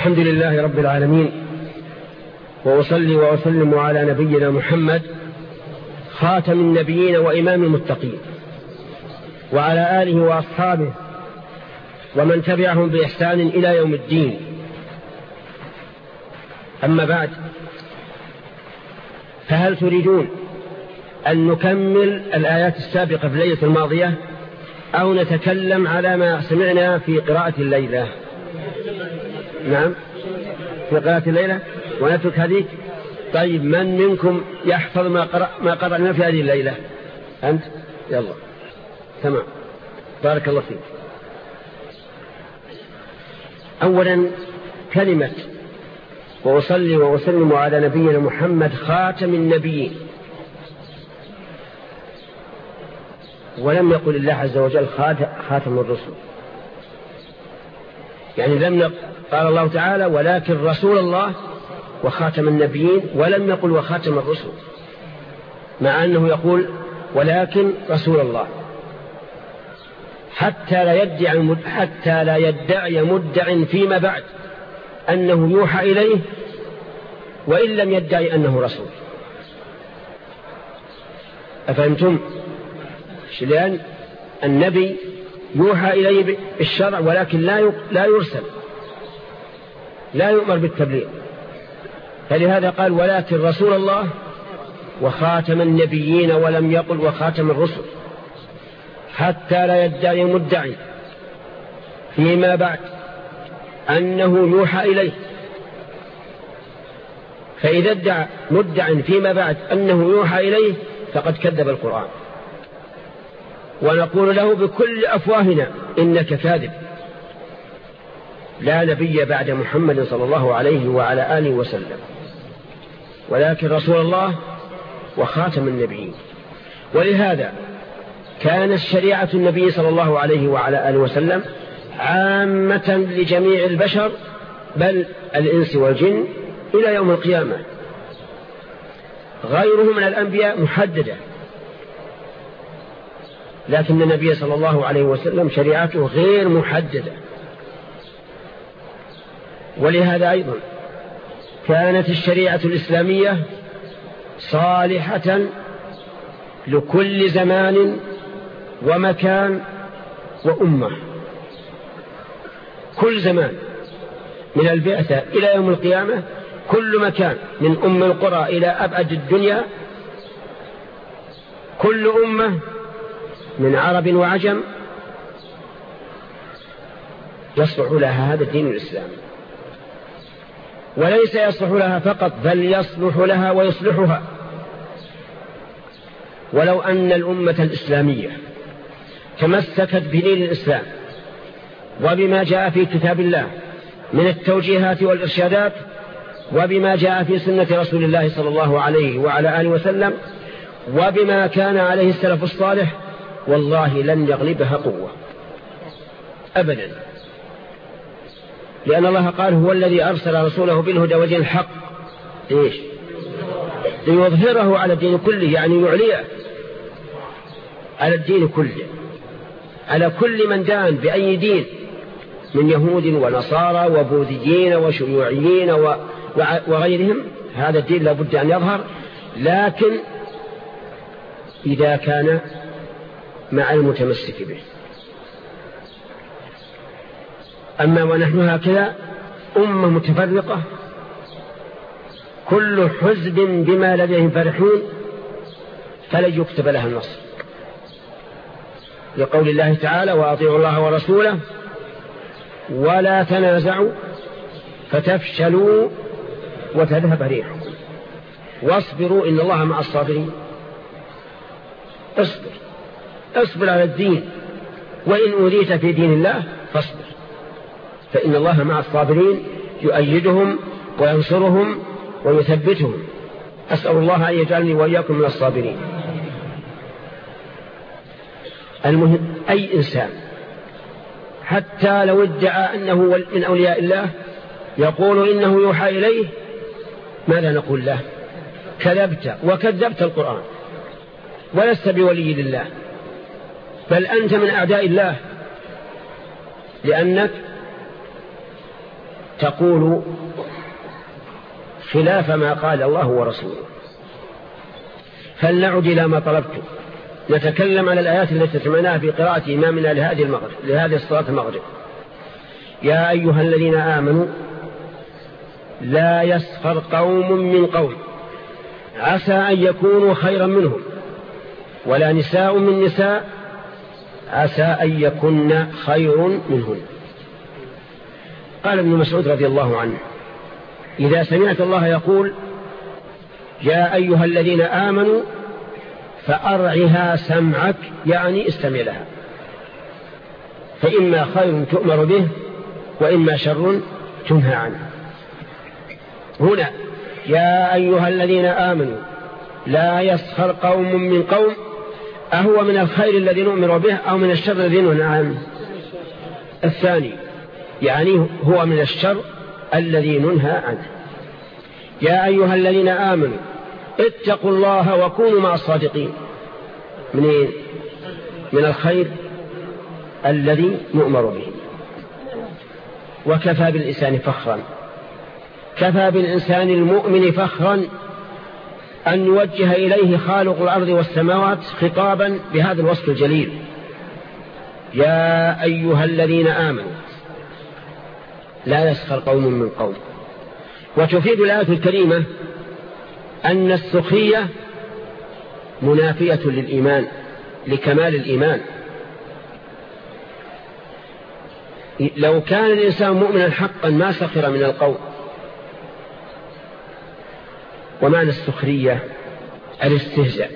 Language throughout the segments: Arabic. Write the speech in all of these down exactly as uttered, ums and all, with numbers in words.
الحمد لله رب العالمين، وأصلي وأسلم على نبينا محمد خاتم النبيين وإمام المتقين، وعلى آله وأصحابه ومن تبعهم بإحسان إلى يوم الدين. أما بعد، فهل تريدون أن نكمل الآيات السابقة في الليلة الماضية أو نتكلم على ما سمعنا في قراءة الليلة؟ نعم، في قراءة الليلة ونترك هذه. طيب، من منكم يحفظ ما قرأ ما قرأنا في هذه الليلة؟ أنت؟ يلا، تمام، بارك الله فيك. أولا، كلمة وأصلي وأسلم على نبينا محمد خاتم النبيين، ولم يقل الله عز وجل خاتم الرسل، يعني لم قال الله تعالى ولكن رسول الله وخاتم النبيين، ولم يقل وخاتم الرسل، مع أنه يقول ولكن رسول الله، حتى لا يدعي حتى لا يدعي مدع فيما بعد أنه يوحى إليه وإن لم يدعي أنه رسول. أفهمتم؟ لأن النبي يوحى إليه بالشرع ولكن لا لا يرسل، لا يؤمر بالتبليغ، فلهذا قال ولكن رسول الله وخاتم النبيين، ولم يقل وخاتم الرسل، حتى لا يدعي مدعي فيما بعد أنه يوحى إليه. فإذا ادعى مدع فيما بعد أنه يوحى إليه فقد كذب القرآن، ونقول له بكل أفواهنا إنك كاذب، لا نبي بعد محمد صلى الله عليه وعلى آله وسلم، ولكن رسول الله وخاتم النبيين. ولهذا كانت شريعة النبي صلى الله عليه وعلى آله وسلم عامة لجميع البشر، بل الإنس والجن إلى يوم القيامة. غيره من الأنبياء محددة، لكن النبي صلى الله عليه وسلم شريعته غير محددة. ولهذا أيضا كانت الشريعة الإسلامية صالحة لكل زمان ومكان وأمة، كل زمان من البعثة إلى يوم القيامة، كل مكان من أم القرى إلى أبعد الدنيا، كل أمة من عرب وعجم يصلح لها هذا الدين الإسلامي، وليس يصلح لها فقط بل يصلح لها ويصلحها. ولو أن الأمة الإسلامية تمسكت بدين الإسلام وبما جاء في كتاب الله من التوجيهات والإرشادات، وبما جاء في سنة رسول الله صلى الله عليه وعلى آله وسلم، وبما كان عليه السلف الصالح، والله لن يغلبها قوة أبدا، لأن الله قال هو الذي أرسل رسوله بالهدى ودين الحق إيش؟ ليظهره على الدين كله، يعني يعليه على الدين كله، على كل من دان بأي دين من يهود ونصارى وبوذيين وشيوعيين وغيرهم. هذا الدين لابد أن يظهر، لكن إذا كان مع المتمسك به. أما ونحن هكذا أمة متفرقة كل حزب بما لديهم فرحون فلن يكتب لها النصر، لقول الله تعالى وأطيعوا الله ورسوله ولا تنازعوا فتفشلوا وتذهب ريحكم واصبروا إن الله مع الصابرين. اصبر اصبر على الدين، وإن أوذيت في دين الله فاصبر، فإن الله مع الصابرين يؤيدهم وينصرهم ويثبتهم. أسأل الله أن يجعلني وإياكم من الصابرين. المهم، أي إنسان حتى لو ادعى أنه من أولياء الله يقول إنه يوحى إليه، ماذا نقول له؟ كذبت وكذبت القرآن، ولست بولي لله، بل أنت من أعداء الله، لأنك تقول خلاف ما قال الله ورسوله. فلنعد إلى ما طلبت، نتكلم على الآيات التي سمعناها في قراءة إمامنا لهذه المغرب لهذه الصلاة المغرب. يا أيها الذين آمنوا لا يسخر قوم من قوم عسى أن يكونوا خيرا منهم، ولا نساء من نساء عسى أن يكن خير منهن. قال ابن مسعود رضي الله عنه: إذا سمعت الله يقول يا أيها الذين آمنوا فأرعها سمعك، يعني استمع لها، فإما خير تؤمر به وإما شر تنهى عنه. هنا يا أيها الذين آمنوا لا يسخر قوم من قوم، أهو من الخير الذي نؤمر به أو من الشر الذي ننهى عنه؟ الثاني، يعني هو من الشر الذي ننهى عنه. يا أيها الذين آمنوا اتقوا الله وكونوا مع الصادقين. منين؟ من الخير الذي نؤمر به. وكفى بالإنسان فخرا، كفى بالإنسان المؤمن فخرا أن يوجه إليه خالق الأرض والسماوات خطابا بهذا الوصف الجليل: يا أيها الذين آمنوا لا يسخر قوم من قوم. وتفيد الآية الكريمة أن السخرية منافية للإيمان، لكمال الإيمان. لو كان الإنسان مؤمنا حقا ما سخر من القوم. ومعنى السخرية الاستهزاء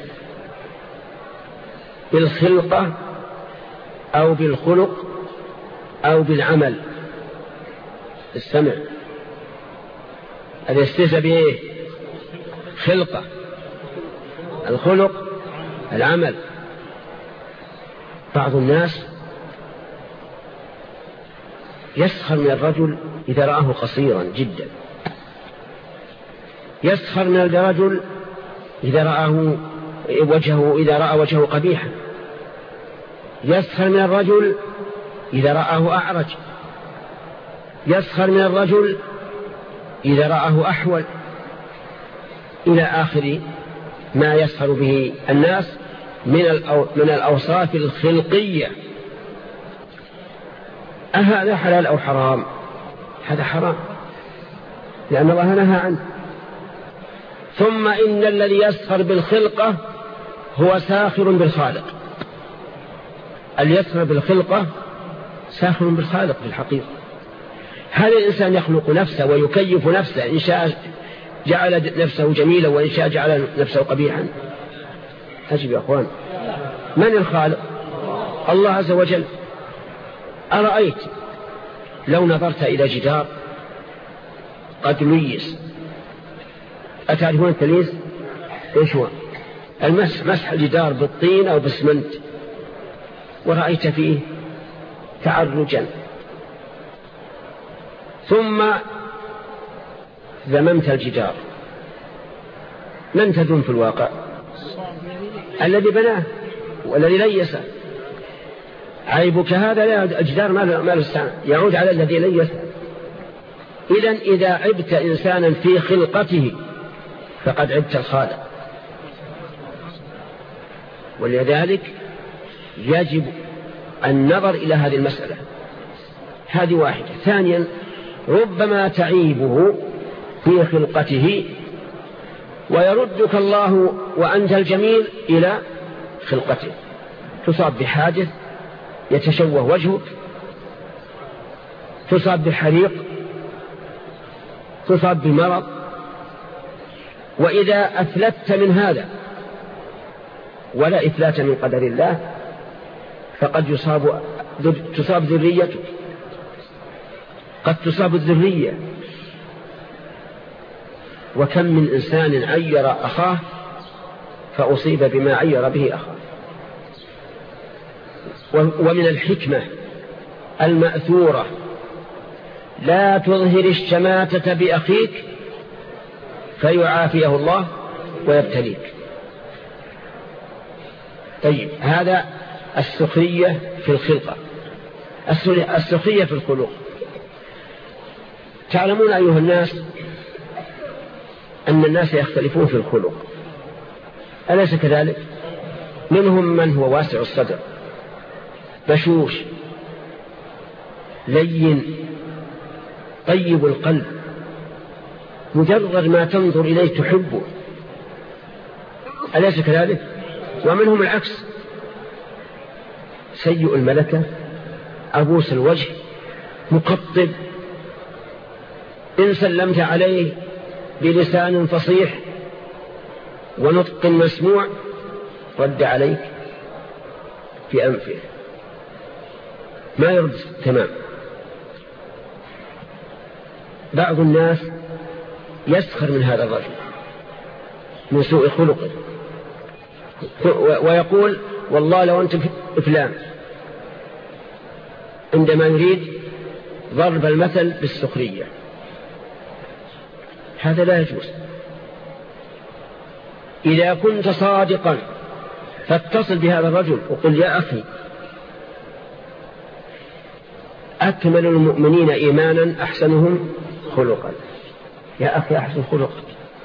بالخلقة أو بالخلق أو بالعمل. السمع الاستهزاء بإيه؟ خلقة، الخلق، العمل. بعض الناس يسخر من الرجل إذا رآه قصيرا جدا، يسخر من الرجل إذا رآه وجهه إذا رأى وجهه قبيحا، يسخر من الرجل إذا رآه أعرج، يسخر من الرجل إذا رآه أحول، إلى آخر ما يسخر به الناس من من الأوصاف الخلقية. أهذا حلال أو حرام؟ هذا حرام، لأن الله نهى عنه. ثم إن الذي يسخر بالخلقة هو ساخر بالخالق. اللي يسخر بالخلقة ساخر بالخالق في الحقيقة. هل الإنسان يخلق نفسه ويكيف نفسه؟ إن شاء جعل نفسه جميلا وإن شاء جعل نفسه قبيحا. أجب يا أخوان، من الخالق؟ الله عز وجل. أرأيت لو نظرت إلى جدار قد ليس، أتعرفون التليس؟ إيش هو؟ المسح، مسح الجدار بالطين أو بالسمنت، ورأيت فيه تعرجا، ثم ذممت الجدار، من تذم في الواقع؟ الذي بناه والذي ليسه. عيبك هذا لا يعود، الجدار ما له، يعود على الذي ليسه. إذن إذا عبت إنسانا في خلقته فقد عبت الخالق. ولذلك يجب النظر إلى هذه المسألة. هذه واحدة. ثانيا، ربما تعيبه في خلقته ويردك الله وأنت الجميل إلى خلقته. تصاب بحادث يتشوه وجهك، تصاب بحريق، تصاب بمرض. وإذا أفلت من هذا ولا إفلات من قدر الله فقد يصاب تصاب ذريتك، قد تصاب الذرية. وكم من إنسان عير أخاه فأصيب بما عير به أخاه. ومن الحكمة المأثورة لا تظهر الشماتة بأخيك فيعافيه الله ويبتليك. طيب، هذا السخرية في الخلقة. السخرية في الخلق. تعلمون أيها الناس أن الناس يختلفون في الخلق، أليس كذلك؟ منهم من هو واسع الصدر بشوش لين طيب القلب، مجرد ما تنظر إليه تحبه، أليس كذلك؟ ومنهم العكس، سيء الملكة عبوس الوجه مقطب، إن سلمت عليه بلسان فصيح ونطق مسموع رد عليك في أنفه، ما يرد تمام. بعض الناس يسخر من هذا الرجل من سوء خلقه ويقول والله لو أنت فلان، عندما يريد ضرب المثل بالسخرية. هذا لا يجوز. إذا كنت صادقا فاتصل بهذا الرجل وقل يا أخي أكمل المؤمنين إيمانا أحسنهم خلقا، يا أخي أحسن خلقك.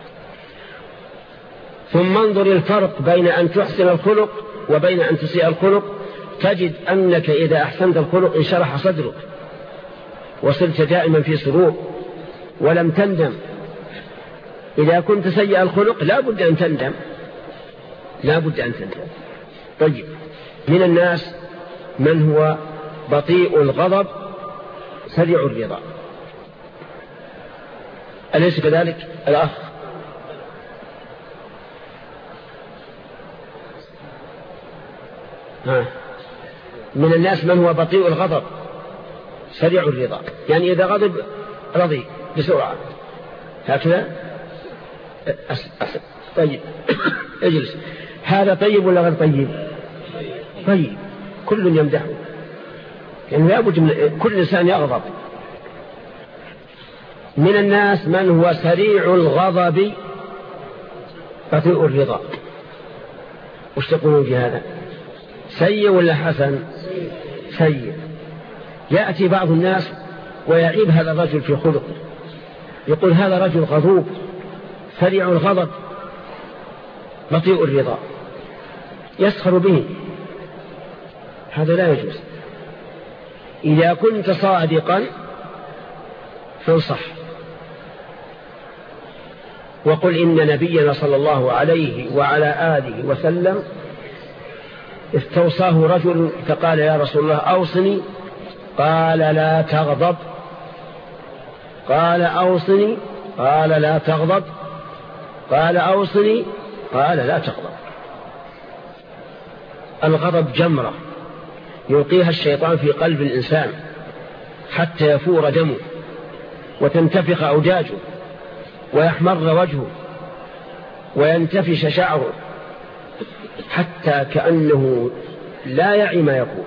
ثم انظر الفرق بين أن تحسن الخلق وبين أن تسيء الخلق، تجد أنك إذا أحسنت الخلق انشرح صدرك وصرت دائما في سرور ولم تندم. إذا كنت سيء الخلق لا بد أن تندم، لا بد أن تندم. طيب، من الناس من هو بطيء الغضب سريع الرضا، أليس كذلك الأخ؟ ها. من الناس من هو بطيء الغضب سريع الرضا، يعني إذا غضب رضي بسرعة هكذا. أس أس طيب اجلس. هذا طيب ولا غير طيب؟ طيب، كل يمدحه، يعني لابد من كل إنسان يغضب. من الناس من هو سريع الغضب بطيء الرضا، وش تقولون في هذا؟ سيء ولا حسن؟ سيء. يأتي بعض الناس ويعيب هذا الرجل في خلقه، يقول هذا رجل غضوب سريع الغضب بطيء الرضا، يسخر به. هذا لا يجوز. إذا كنت صادقا فانصح وقل إن نبينا صلى الله عليه وعلى آله وسلم استوصاه رجل فقال يا رسول الله أوصني، قال لا تغضب، قال أوصني، قال لا تغضب، قال أوصني، قال لا تغضب. الغضب جمرة يلقيها الشيطان في قلب الإنسان حتى يفور دمه وتنتفخ أوداجه ويحمر وجهه وينتفش شعره حتى كأنه لا يعي ما يقول.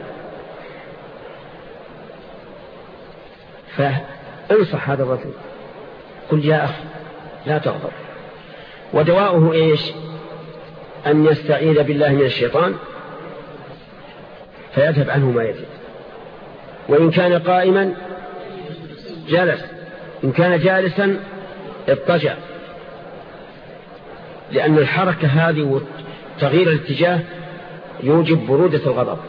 فانصح هذا الرجل، قل يا أخي لا تغضب. ودواؤه إيش؟ أن يستعيذ بالله من الشيطان فيذهب عنه ما يجد. وإن كان قائما جلس، إن كان جالسا اضطجع، لأن الحركة هذه وتغيير الاتجاه يوجب برودة الغضب.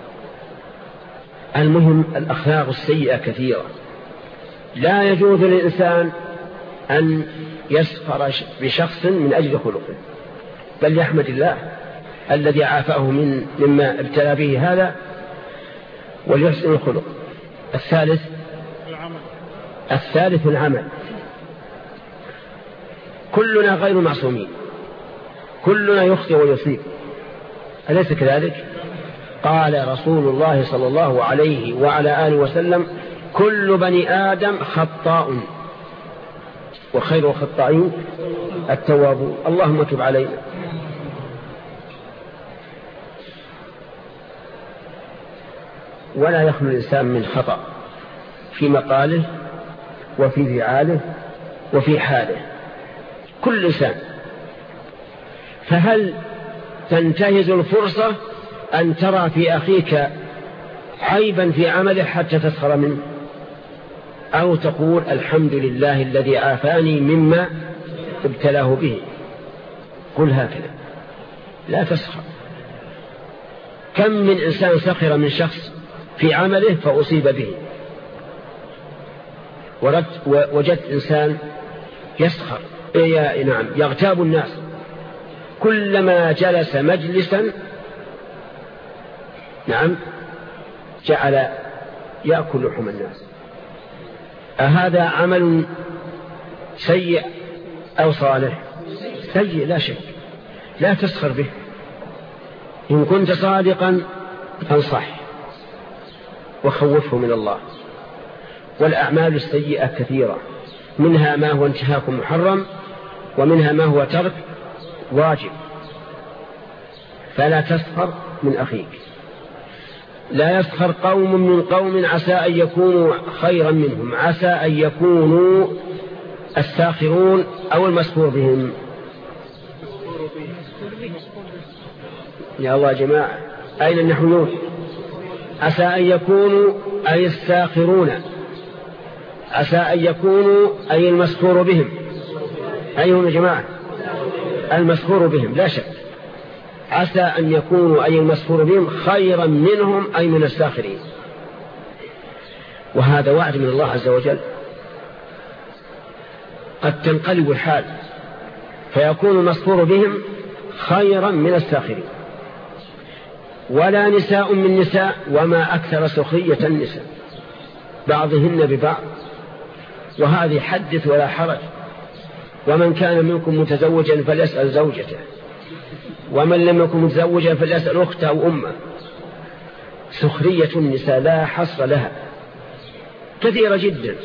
المهم الأخلاق السيئة كثيرة، لا يجوز للإنسان أن يسخر بشخص من أجل خلقه، بل يحمد الله الذي عافاه من مما ابتلى به هذا وليحسن الخلق. الثالث الثالث العمل. كلنا غير معصومين، كلنا يخطئ ويصيب، أليس كذلك؟ قال رسول الله صلى الله عليه وعلى آله وسلم كل بني آدم خطاء وخير الخطائين التوابون. اللهم تب علينا. ولا يخلو الإنسان من خطأ في مقاله وفي فعاله وفي حاله، كل إنسان. فهل تنتهز الفرصة أن ترى في أخيك عيبا في عمله حتى تسخر منه؟ أو تقول الحمد لله الذي عافاني مما ابتلاه به. قل هكذا لا تسخر. كم من إنسان سخر من شخص في عمله فأصيب به، وجدت إنسان يسخر نعم يغتاب الناس، كلما جلس مجلسا نعم جعل يأكل لحم الناس. أهذا عمل سيء أو صالح؟ سيء لا شك. لا تسخر به. إن كنت صادقا فانصح وخوفه من الله. والأعمال السيئة كثيرة، منها ما هو انتهاك محرم، ومنها ما هو ترك واجب. فلا تسخر من أخيك. لا يسخر قوم من قوم عسى أن يكونوا خيرا منهم. عسى أن يكونوا الساخرون أو المسخور بهم. يا الله يا جماعة أين النحويون؟ عسى أن يكونوا أي الساخرون، عسى أن يكونوا أي المسخور بهم. أيهم يا جماعة؟ المسخور بهم لا شك. عسى أن يكونوا أي المسخور بهم خيرا منهم أي من الساخرين. وهذا وعد من الله عز وجل. قد تنقلب الحال فيكون المسخور بهم خيرا من الساخرين. ولا نساء من نساء وما أكثر سخرية النساء بعضهن ببعض. وهذه حدث ولا حرج. ومن كان منكم متزوجا فليسأل زوجته، ومن لم يكن متزوجا فليسأل أخته أو أمه. سخرية النساء لا حصر لها، كثيرة جدا.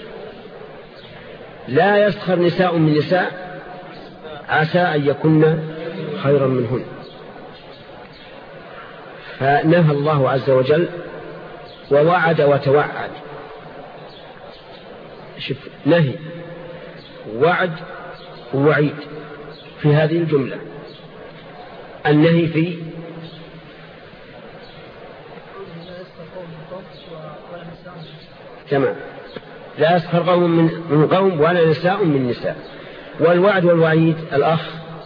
لا يسخر نساء من نساء عسى أن يكن خيرا منهن. فنهى الله عز وجل ووعد وتوعد. شوف، نهي وعد ووعيد في هذه الجملة. النهي في تمام، لا يسخر قوم من قوم ولا نساء من نساء. والوعد والوعيد الأخ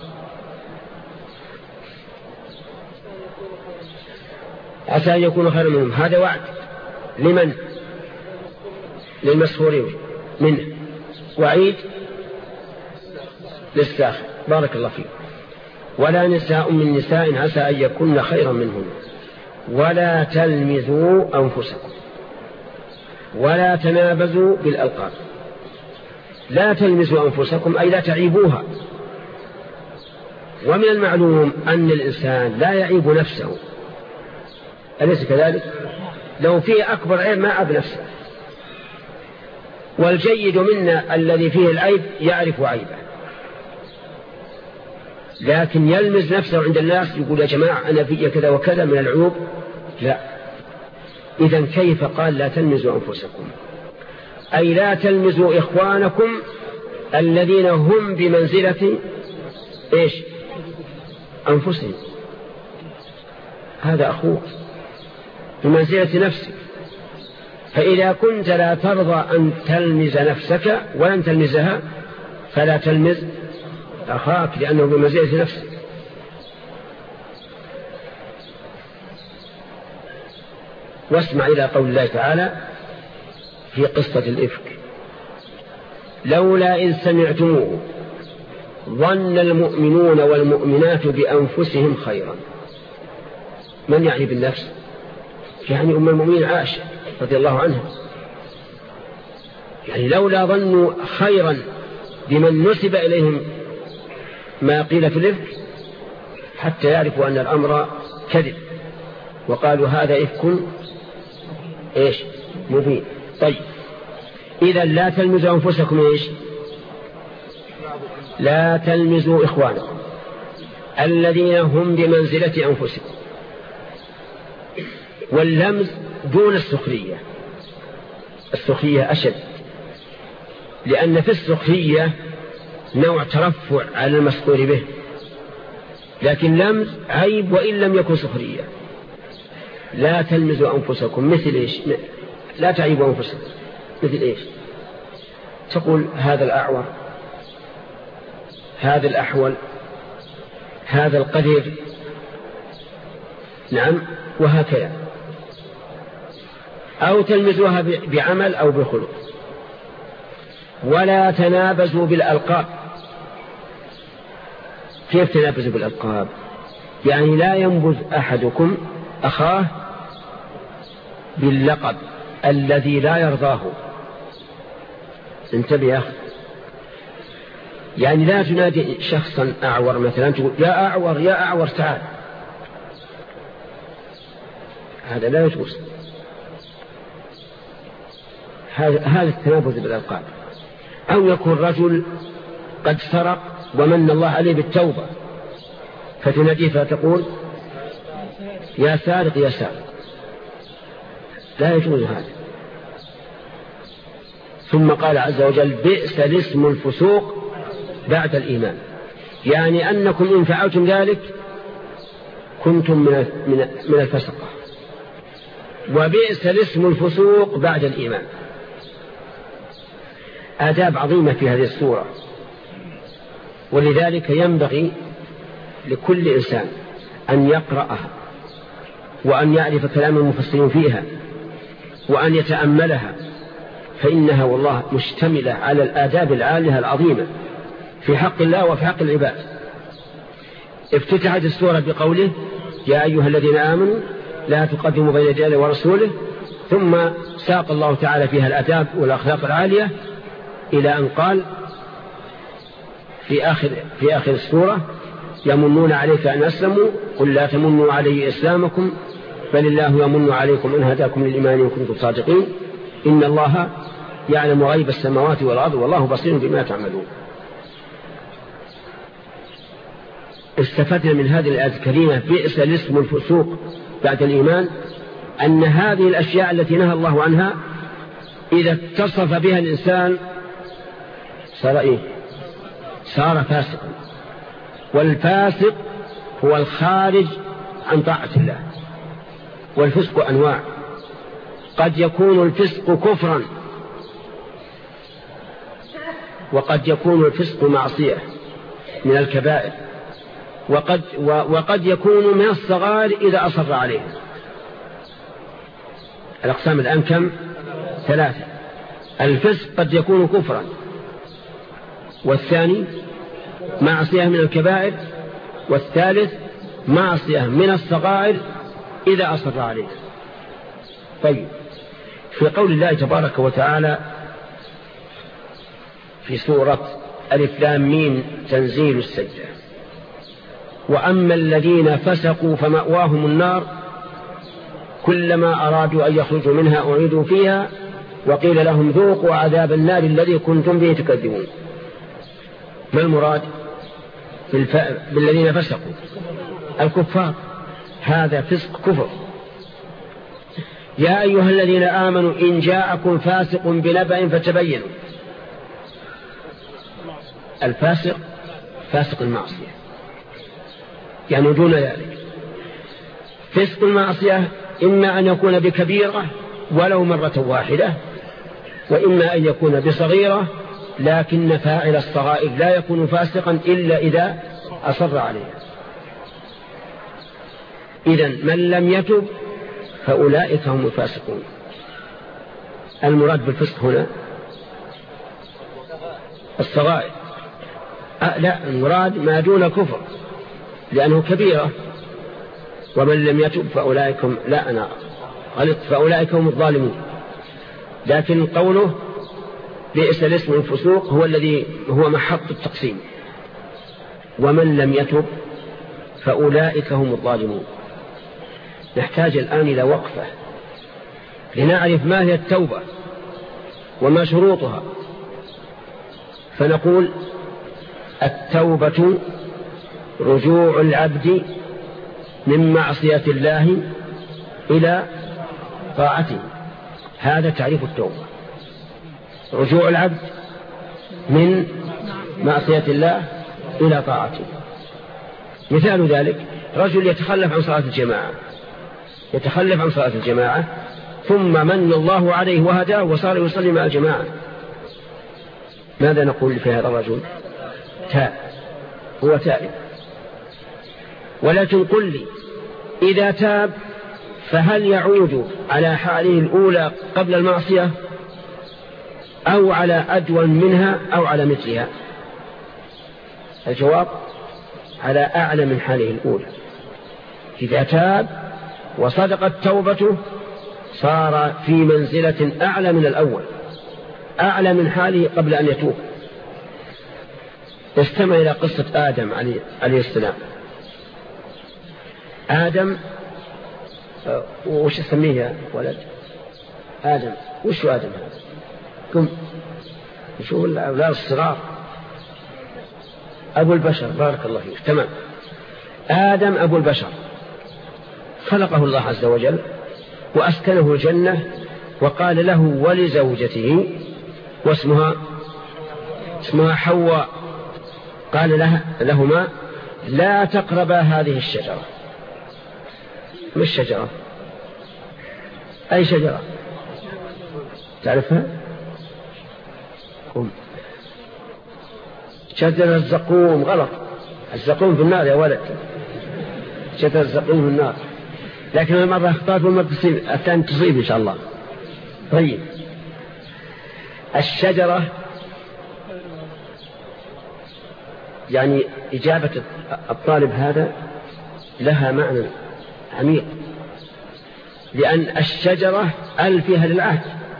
عسى أن يكون خيرا منهم. هذا وعد لمن؟ للمسخورين منه. وعيد للساخر. بارك الله فيك. ولا نساء من نساء عسى أن يكون خيرا منهم. ولا تلمزوا أنفسكم ولا تنابزوا بالألقاب. لا تلمزوا أنفسكم أي لا تعيبوها. ومن المعلوم أن الإنسان لا يعيب نفسه، أليس كذلك؟ لو فيه أكبر عيب ما عاب نفسه. والجيد منا الذي فيه العيب يعرف عيبه، لكن يلمز نفسه عند الناس يقول يا جماعة أنا في كذا وكذا من العيوب. لا. إذن كيف قال لا تلمزوا أنفسكم؟ أي لا تلمزوا إخوانكم الذين هم بمنزلة إيش؟ أنفسهم. هذا أخوك بمنزلة نفسك. فإذا كنت لا ترضى أن تلمز نفسك ولن تلمزها فلا تلمز أخاك لأنه بمنزلة نفسك. واسمع إلى قول الله تعالى في قصة الإفك: لولا إن سمعتموه ظن المؤمنون والمؤمنات بأنفسهم خيرا. من يعني بالنفس؟ يعني أم المؤمنين عائشة رضي الله عنها. يعني لولا ظنوا خيرا بمن نسب إليهم ما قيل في الإفك حتى يعرفوا أن الأمر كذب، وقالوا هذا إفك إيش مبين. طيب إذا لا تلمزوا أنفسكم إيش؟ لا تلمزوا إخوانكم الذين هم بمنزلة أنفسكم. واللمز دون السخرية. السخرية أشد، لأن في السخرية نوع ترفع على المسخور به، لكن لمز عيب وإن لم يكن سخرية. لا تلمزوا أنفسكم مثل إيش؟ لا تعيبوا أنفسكم مثل إيش؟ تقول هذا الأعور، هذا الأحول، هذا القدير، نعم، وهكذا. أو تلمزوها بعمل أو بخلق. ولا تنابزوا بالألقاب. كيف تنابزوا بالألقاب؟ يعني لا ينبذ أحدكم أخاه باللقب الذي لا يرضاه. انتبه يا أخي، يعني لا تنادي شخصا أعور مثلا تقول يا أعور يا أعور تعال، هذا لا يجوز، هذا التنابز بالألقاب. أو يكون رجل قد سرق ومن الله عليه بالتوبة فتناديه فتقول يا سارق يا سارق، لا يجوز هذا. ثم قال عز وجل بئس الاسم الفسوق بعد الإيمان، يعني أنكم إن فعلتم ذلك كنتم من من الفسقة. وبئس الاسم الفسوق بعد الإيمان. آداب عظيمة في هذه السورة، ولذلك ينبغي لكل إنسان أن يقرأها وأن يعرف كلام المفسرين فيها وأن يتأملها، فإنها والله مشتملة على الآداب العالية العظيمة في حق الله وفي حق العباد. افتتحت السورة بقوله يا أيها الذين آمنوا لا تقدموا بين يدي الله ورسوله، ثم ساق الله تعالى فيها الآداب والأخلاق العالية إلى أن قال في آخر, في آخر السورة يمنون عليك أن أسلموا قل لا تمنوا علي إسلامكم بل الله يمن عليكم أن هداكم للإيمان إن كنتم صادقين إن الله يعلم غيب السماوات والأرض والله بصير بما تعملون. استفدنا من هذه الآية الكريمة بئس الاسم الفسوق بعد الإيمان أن هذه الأشياء التي نهى الله عنها إذا اتصف بها الإنسان صار إيه؟ صار فاسقا. والفاسق هو الخارج عن طاعة الله. والفسق أنواع، قد يكون الفسق كفرا وقد يكون الفسق معصية من الكبائر، وقد, وقد يكون من الصغائر إذا أصر عليه. الأقسام الآن كم؟ ثلاثة. الفسق قد يكون كفرا، والثاني معصية من الكبائر، والثالث معصية من الصغائر إذا أصر عليه. طيب، في قول الله تبارك وتعالى في سورة ألف لام ميم تنزيل السجدة وأما الذين فسقوا فمأواهم النار كلما أرادوا أن يخرجوا منها أعيدوا فيها وقيل لهم ذوقوا عذاب النار الذي كنتم به تكذبون. ما المراد بالف... بالذين فسقوا؟ الكفار، هذا فسق كفر. يا أيها الذين آمنوا إن جاءكم فاسق بنبأ فتبينوا. الفاسق فاسق المعصية، يعني دون ذلك. فسق المعصية إما أن يكون بكبيرة ولو مرة واحدة، وإما أن يكون بصغيرة لكن فاعل الصغائر لا يكون فاسقا إلا إذا أصر عليها. إذن من لم يتب فأولئك هم الفاسقون. المراد بالفسق هنا الصغائر، أه لا، المراد ما دون كفر لأنه كبيرة. ومن لم يتب فأولئك هم لا أنا غلط فأولئك هم الظالمون. لكن قوله بئس الاسم الفسوق هو الذي هو محط التقسيم. ومن لم يتب فأولئك هم الظالمون. نحتاج الآن إلى وقفة لنعرف ما هي التوبة وما شروطها. فنقول التوبة رجوع العبد من معصية الله إلى طاعته، هذا تعريف التوبة. رجوع العبد من معصية الله إلى طاعته. مثال ذلك رجل يتخلف عن صلاة الجماعة يتخلف عن صلاة الجماعة ثم من الله عليه وهداه وصار يصلي مع الجماعة، ماذا نقول في هذا الرجل؟ تاب، هو تائب. ولكن قل لي إذا تاب فهل يعود على حاله الأولى قبل المعصية أو على أدون منها أو على مثلها؟ الجواب على أعلى من حاله الأولى. إذا تاب وصدقت توبته صار في منزلة أعلى من الأول، أعلى من حاله قبل أن يتوب. استمع إلى قصة آدم عليه, عليه السلام. آدم وش اسميه يا ولد؟ آدم وش آدم هذا؟ كم شو الأولاد الصغار؟ أبو البشر، بارك الله فيك. تمام. آدم أبو البشر خلقه الله عز وجل وأسكنه الجنة وقال له ولزوجته واسمها اسمها حواء، قال لها لهما لا تقربا هذه الشجرة. مش شجرة؟ أي شجرة تعرفها؟ قم. شجرة الزقوم. غلط، الزقوم في النار يا ولد، شجرة الزقوم في النار. لكن المرة اختارت والمرة تصيب، الثاني تصيب إن شاء الله. طيب، الشجرة يعني إجابة الطالب هذا لها معنى عميق، لأن الشجرة أل فيها للعهد،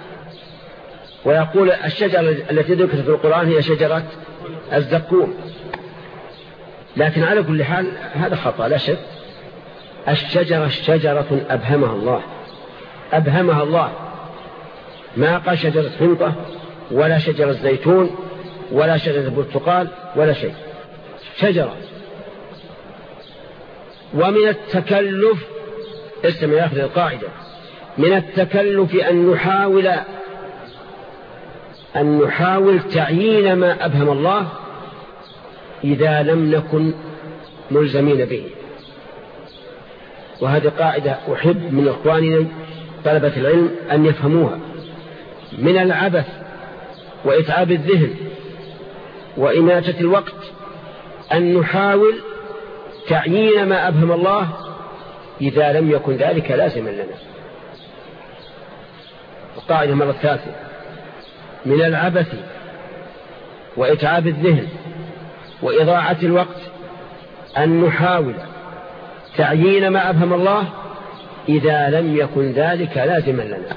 ويقول الشجرة التي ذكرت في القرآن هي شجرة الزقوم. لكن على كل حال هذا خطأ لا شك. الشجرة شجرة أبهمها الله، أبهمها الله، ما قال شجرة حنطة ولا شجرة زيتون ولا شجرة برتقال ولا شيء، شجرة. ومن التكلف، اسمع يا أخي القاعدة، من التكلف أن نحاول أن نحاول تعيين ما أبهم الله إذا لم نكن ملزمين به. وهذه قاعدة أحب من إخواننا طلبة العلم أن يفهموها. من العبث وإتعاب الذهن وإماتة الوقت أن نحاول تعيين ما أبهم الله إذا لم يكن ذلك لازما لنا. القاعدة مرة ثالثة، من العبث وإتعاب الذهن وإضاعة الوقت أن نحاول تعيين ما أبهم الله إذا لم يكن ذلك لازما لنا.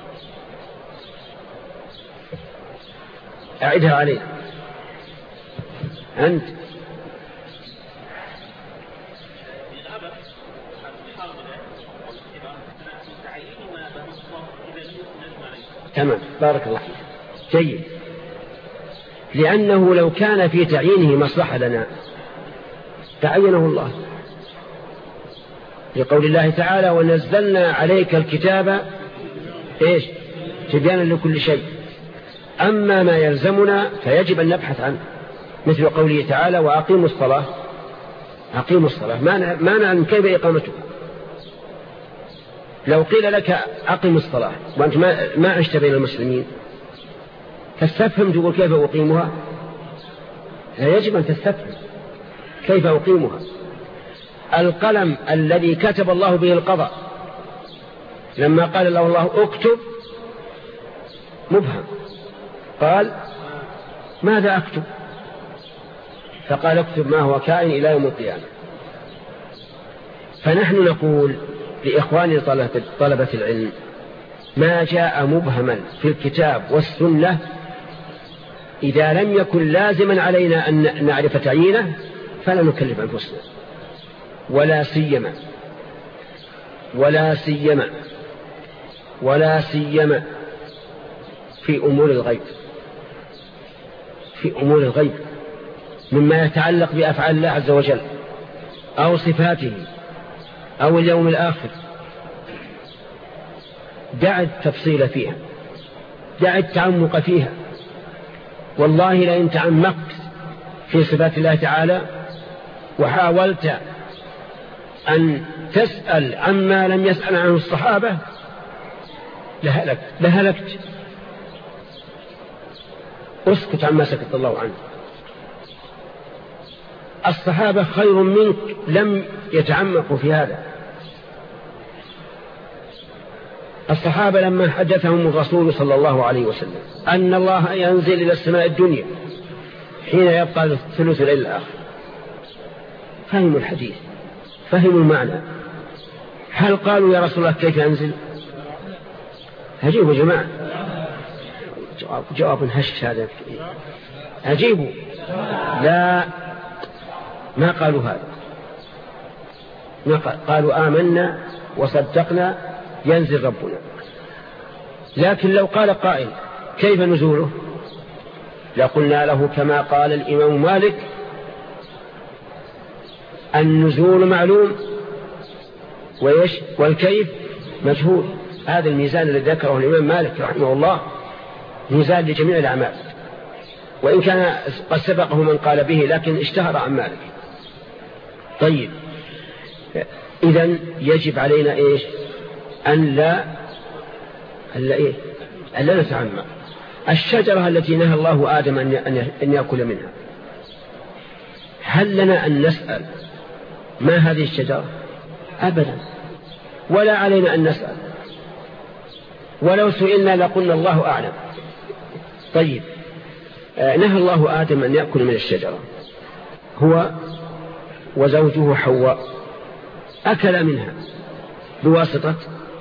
أعدها علينا أنت. تمام، بارك الله فيك. جيد، لأنه لو كان في تعيينه مصلحة لنا تعينه الله، لقول الله تعالى ونزلنا عليك الكتاب إيش تبيانا لكل شيء. أما ما يلزمنا فيجب أن نبحث عنه، مثل قوله تعالى وأقيموا الصلاة. أقيموا الصلاة ما نعلم كيف إقامتها. لو قيل لك أقم الصلاة وأنت ما, ما عشت بين المسلمين تستفهم تقول كيف أقيمها؟ لا، يجب أن تستفهم كيف أقيمها. القلم الذي كتب الله به القضاء لما قال له الله اكتب مبهم، قال ماذا أكتب؟ فقال اكتب ما هو كائن إلى يوم القيامة. فنحن نقول لإخواني طلبة العلم ما جاء مبهما في الكتاب والسنة إذا لم يكن لازما علينا أن نعرف تعيينه فلا نكلف أنفسنا، ولا سيما ولا سيما ولا سيما في أمور الغيب، في أمور الغيب مما يتعلق بأفعال الله عز وجل أو صفاته أو اليوم الآخر. دع التفصيل فيها، دع التعمق فيها. والله لئن تعمقت في صفات الله تعالى وحاولت أن تسأل عما لم يسأل عنه الصحابة لهلكت لهلكت اسكت عما سكت الله عنه. الصحابة خير منك لم يتعمقوا في هذا. الصحابة لما حدثهم الرسول صلى الله عليه وسلم أن الله ينزل إلى السماء الدنيا حين يبقى ثلث الليل الآخر فهموا الحديث، فهموا المعنى. هل قالوا يا رسول الله كيف ينزل؟ أجيبوا يا جماعة، جواب, جواب هش هذا. أجيبوا. لا، ما قالوا هذا، ما قالوا آمنا وصدقنا ينزل ربنا. لكن لو قال قائل كيف نزوله لقلنا له كما قال الإمام مالك النزول معلوم ويش والكيف مجهول. هذا الميزان الذي ذكره الإمام مالك رحمه الله ميزان لجميع الأعمال، وإن كان قد سبقه من قال به لكن اشتهر عن مالك. طيب، إذن يجب علينا إيش؟ أن لا أن لا إيه؟ أن لا نتعمى. الشجرة التي نهى الله آدم أن يأكل منها، هل لنا أن نسأل ما هذه الشجرة؟ أبدا، ولا علينا أن نسأل، ولو سئلنا لقلنا الله أعلم. طيب، نهى الله آدم أن يأكل من الشجرة، هو وزوجه حواء أكل منها بواسطة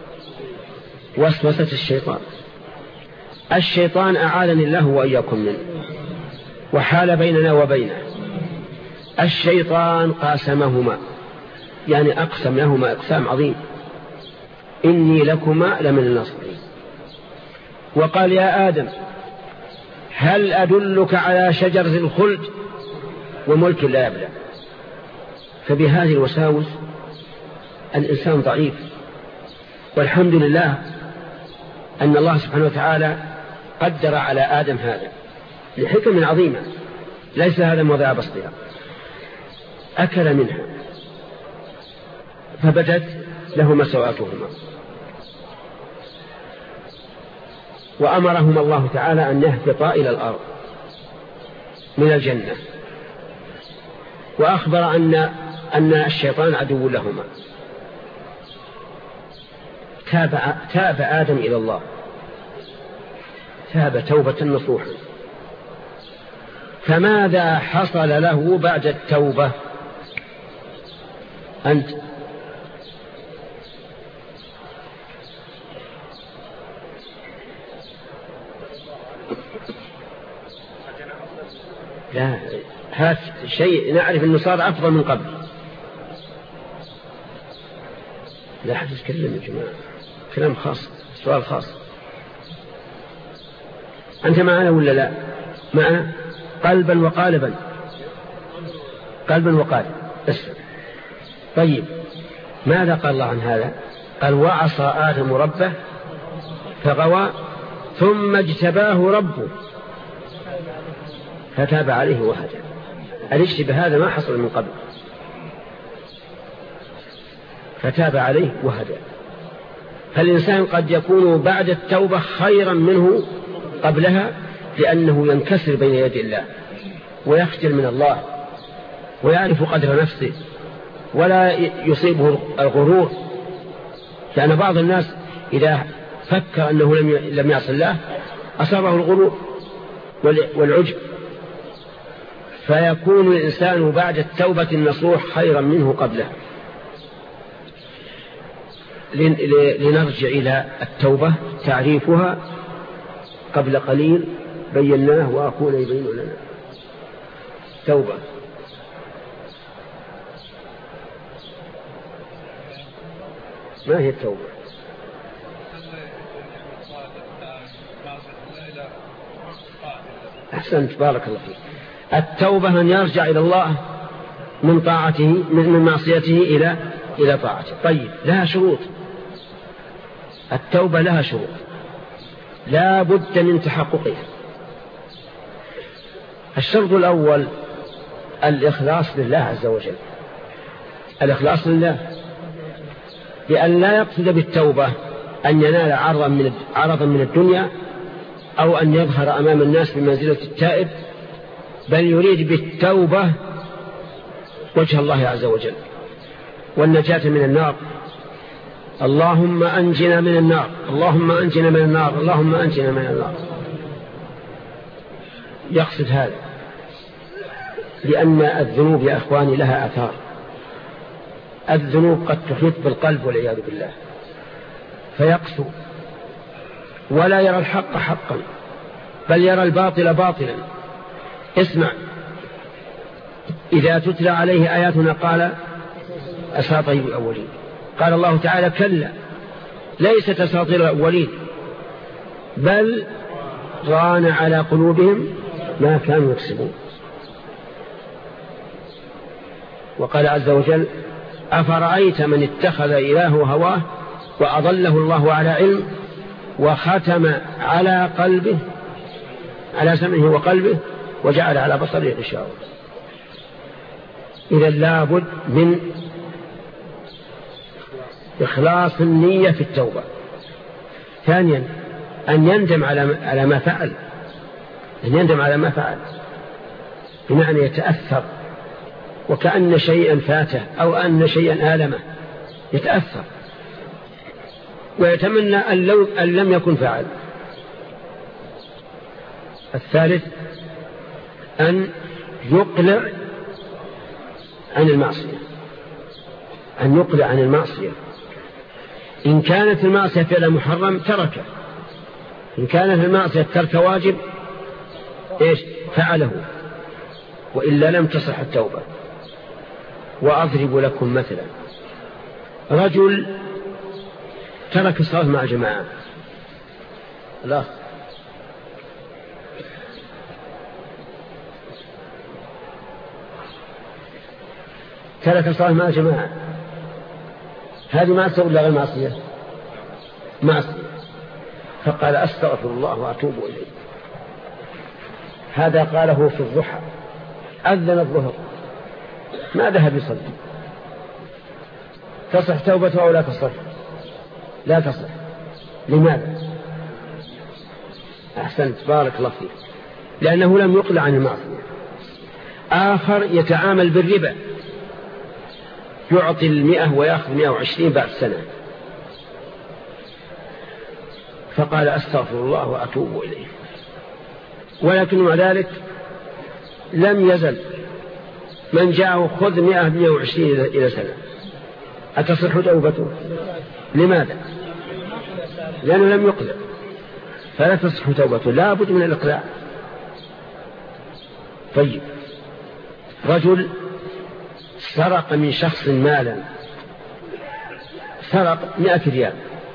وسوسة الشيطان. الشيطان أعاذني الله وإياكم منه وحال بيننا وبينه. الشيطان قاسمهما، يعني أقسم لهما أقسام عظيم، إني لكما لمن الناصحين. وقال يا آدم هل أدلك على شجرة الخلد وملك لا يبلى. فبهذه الوساوس الإنسان ضعيف، والحمد لله أن الله سبحانه وتعالى قدر على آدم هذا لحكم عظيمة ليس هذا موضع بسطها. أكل منها فبدت لهما سوآتهما، وأمرهما الله تعالى أن يهبطا إلى الأرض من الجنة، وأخبر أن أن الشيطان عدو لهما. تاب, تاب آدم إلى الله، تاب توبة نصوحا. فماذا حصل له بعد التوبة؟ أنت لا، هذا شيء نعرف أنه صار أفضل من قبل. لا أحد يتكلم يا جماعة، كلام خاص، سؤال خاص. أنت معنا ولا لا؟ معنا قلبا وقالبا، قلبا وقالبا بس. طيب، ماذا قال الله عن هذا؟ قال وعصى آدم ربه فغوى ثم اجتباه ربه فتاب عليه وهدى. الاشتباه هذا ما حصل من قبل، فتاب عليه وهدى. فالإنسان قد يكون بعد التوبة خيرا منه قبلها، لأنه ينكسر بين يد الله ويخجل من الله ويعرف قدر نفسه ولا يصيبه الغرور. لأن بعض الناس إذا فكر أنه لم يعص الله أصابه الغرور والعجب، فيكون الإنسان بعد التوبة النصوح خيرا منه قبلها. لنرجع إلى التوبة، تعريفها قبل قليل بيناه وأكون يبين لنا. توبة ما هي التوبة؟ أحسنت، بارك الله فيك. التوبة أن يرجع إلى الله من طاعته من معصيته إلى إلى طاعته. طيب، لها شروط. التوبة لها شروط لا بد من تحققها. الشرط الأول الإخلاص لله عز وجل، الإخلاص لله، لأن لا يقصد بالتوبة أن ينال عرضا من عرضا من الدنيا أو أن يظهر أمام الناس بمنزلة التائب، بل يريد بالتوبة وجه الله عز وجل والنجاة من النار. اللهم أنجنا من النار، اللهم أنجنا من النار، اللهم أنجنا من النار. يقصد هذا لأن الذنوب يا أخواني لها آثار. الذنوب قد تحيط بالقلب والعياذ بالله فيقسو ولا يرى الحق حقا، بل يرى الباطل باطلا. اسمع، إذا تتلى عليه آياتنا قال أساطير الأولين. قال الله تعالى كلا ليست أساطير الأولين بل ران على قلوبهم ما كانوا يكسبون. وقال عز وجل أفرأيت من اتخذ إلهه هواه وأضله الله على علم وختم على قلبه على سمعه وقلبه وجعل على بصره غشاوة. إذا لابد من إخلاص النية في التوبة. ثانيا أن يندم على ما فعل، أن يندم على ما فعل بمعنى يتأثر وكأن شيئا فاته أو أن شيئا آلمه، يتأثر ويتمنى أن, لو أن لم يكن فعل. الثالث أن يقلع عن المعصية، أن يقلع عن المعصية. إن كانت المعصية فعل محرم تركه، إن كانت المعصية ترك واجب إيش فعله، وإلا لم تصح التوبة. وأضرب لكم مثلا، رجل ترك الصلاة مع جماعة، لا ترك الصلاة مع جماعة، هذه معصية ولا غير معصية؟ معصية. فقال أستغفر الله وأتوب إليه. هذا قاله في الضحى، أذن الظهر ما ذهب يصلي، تصح توبته أو لا تصح؟ لا تصح. لماذا؟ أحسنت بارك الله فيك، لأنه لم يقلع عن المعصية. آخر يتعامل بالربا، يعطي المئة ويأخذ مئة وعشرين بعد سنة، فقال أستغفر الله وأتوب إليه، ولكن مع ذلك لم يزل من جاءه خذ مئة مئة وعشرين إلى سنة. أتصح توبته؟ لماذا؟ لأنه لم يقلع، فلا تصح توبته، لا بد من الإقلاع. طيب، رجل سرق من شخص مالا، سرق مئة ريال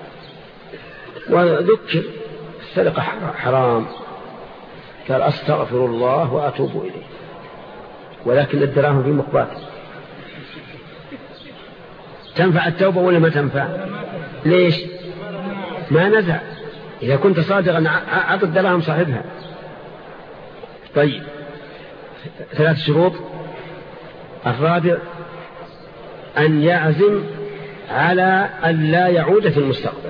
وذكر السرقة حرام، قال أستغفر الله وأتوب إليه، ولكن الدراهم في مقباته. تنفع التوبة ولا ما تنفع؟ ليش؟ ما نزع. إذا كنت صادقا أعط الدراهم صاحبها. طيب، ثلاث شروط. الرابع أن يعزم على أن لا يعود في المستقبل،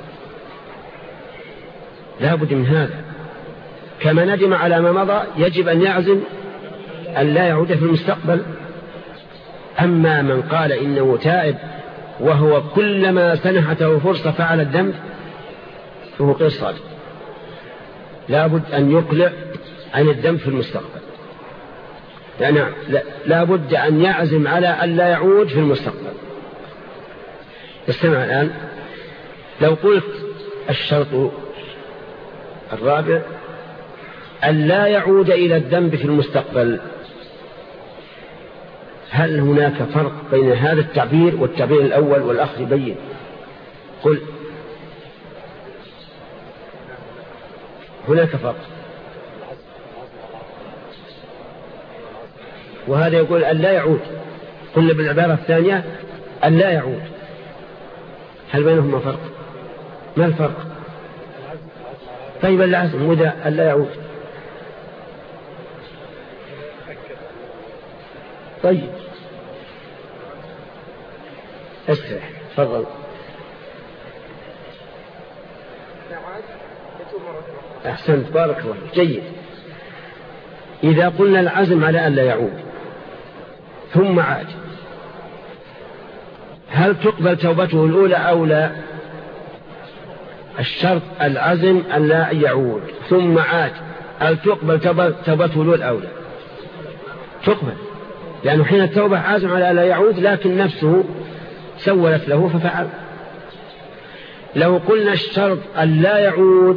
لا بد من هذا. كما ندم على ما مضى يجب أن يعزم أن لا يعود في المستقبل. أما من قال إنه تائب وهو كلما سنحته فرصة فعل الذنب فهو غير صادق، لا بد أن يقلع عن الذنب في المستقبل. يعني لا, لا بد أن يعزم على أن لا يعود في المستقبل. استمع الآن، لو قلت الشرط الرابع أن لا يعود إلى الذنب في المستقبل، هل هناك فرق بين هذا التعبير والتعبير الأول والآخر يبين؟ قل هناك فرق. وهذا يقول أن لا يعود، قلنا بالعبارة الثانية أن لا يعود، هل بينهما فرق؟ ما الفرق؟ طيب العزم مدى أن لا يعود. طيب استرح، تفضل. أحسنت بارك الله جيد. إذا قلنا العزم على أن لا يعود ثم عاد، هل تقبل توبته الأولى أو لا؟ الشرط العزم أن لا يعود ثم عاد، هل تقبل توبته الأولى أو لا؟ تقبل، لأنه حين التوبة عازم على أن لا يعود، لكن نفسه سولت له ففعل. لو قلنا الشرط أن لا يعود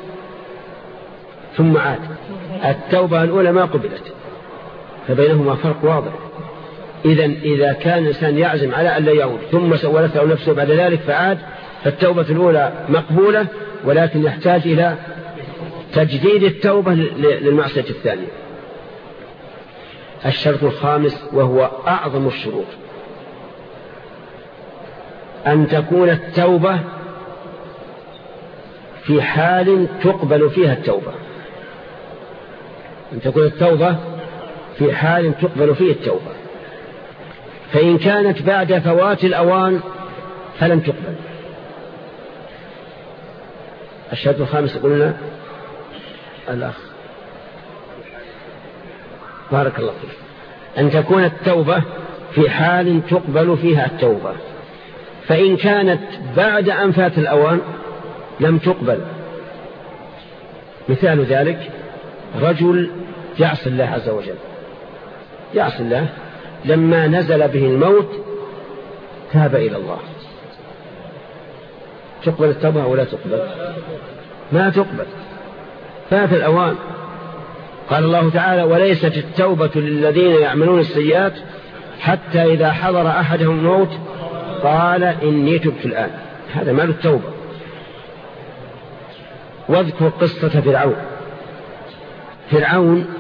ثم عاد، التوبة الأولى ما قبلت، فبينهما فرق واضح. إذن إذا كان الإنسان يعزم على أن لا يعود ثم سولت له نفسه بعد ذلك فعاد، فالتوبة الأولى مقبولة، ولكن يحتاج إلى تجديد التوبة للمعصية الثانية. الشرط الخامس وهو أعظم الشروط، أن تكون التوبة في حال تقبل فيها التوبة، أن تكون التوبة في حال تقبل فيه التوبة. فإن كانت بعد فوات الأوان فلم تقبل. الشرط الخامس قلنا الأخ بارك الله فيك، أن تكون التوبة في حال تقبل فيها التوبة. فإن كانت بعد أن فات الأوان لم تقبل. مثال ذلك رجل يعصي الله عز وجل، يعصي الله، لما نزل به الموت تاب إلى الله، تقبل التوبة أو لا تقبل؟ ما تقبل، فات الأوان. قال الله تعالى: وليست التوبة للذين يعملون السيئات حتى إذا حضر أحدهم الموت قال إني تبت الآن. هذا مال التوبة. واذكر قصة فرعون. فرعون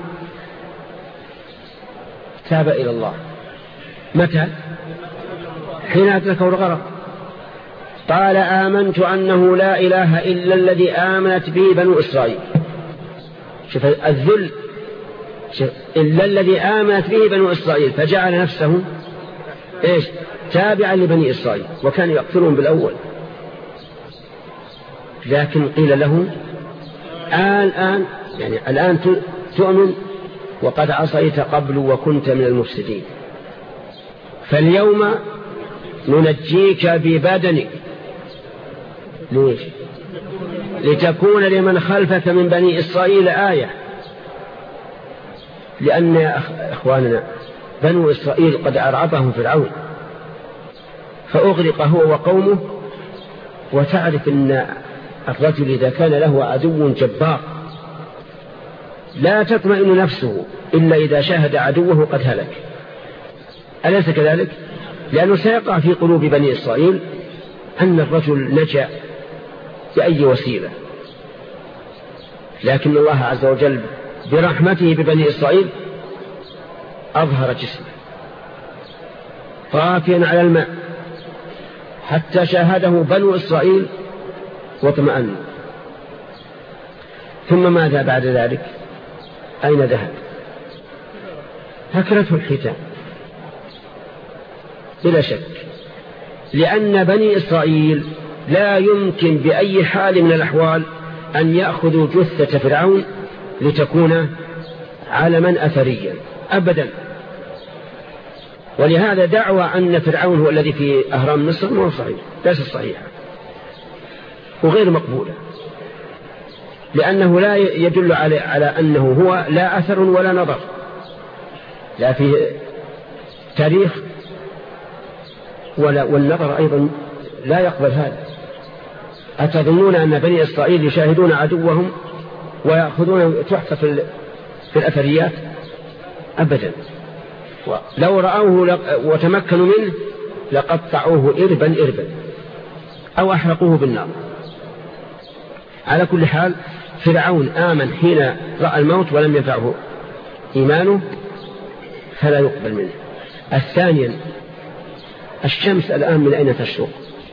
تاب إلى الله متى؟ حين أدركه الغرق، قال آمنت أنه لا إله إلا الذي آمنت به بنو إسرائيل. شوف الذل، شوف إلا الذي آمنت به بنو إسرائيل، فجعل نفسه إيش؟ تابعا لبني إسرائيل، وكان يقتلهم بالأول. لكن قيل له آن آن يعني الآن تؤمن وقد عصيت قبل وكنت من المفسدين، فاليوم ننجيك ببدنك. ليش؟ لتكون لمن خلفك من بني إسرائيل آية. لأن يا إخواننا بنو إسرائيل قد أرعبهم فرعون فأغرق هو وقومه. وتعرف أن الرجل إذا كان له عدو جبار لا تطمئن نفسه إلا إذا شاهد عدوه قد هلك، أليس كذلك؟ لأنه سيقع في قلوب بني إسرائيل أن الرجل نجا بأي وسيلة. لكن الله عز وجل برحمته ببني إسرائيل أظهر جسمه طافيا على الماء حتى شاهده بنو إسرائيل واطمأنوا. ثم ماذا بعد ذلك؟ أين ذهب؟ هكرته الحيتان بلا شك، لأن بني إسرائيل لا يمكن بأي حال من الأحوال أن يأخذوا جثة فرعون لتكون علما أثريا أبدا. ولهذا دعوى أن فرعون هو الذي في أهرام مصر ما هو صحيح، ليس صحيحة وغير مقبولة، لأنه لا يدل على, على أنه هو لا أثر ولا نظر، لا في تاريخ ولا والنظر أيضا لا يقبل هذا. أتظنون أن بني إسرائيل يشاهدون عدوهم ويأخذون تحفة في, في الأثريات؟ أبدا. لو رأوه وتمكنوا منه لقطعوه إربا إربا أو أحرقوه بالنار. على كل حال فرعون آمن حين رأى الموت ولم ينفعه إيمانه فلا يقبل منه. الثانيا الشمس الآن من أين تشرق؟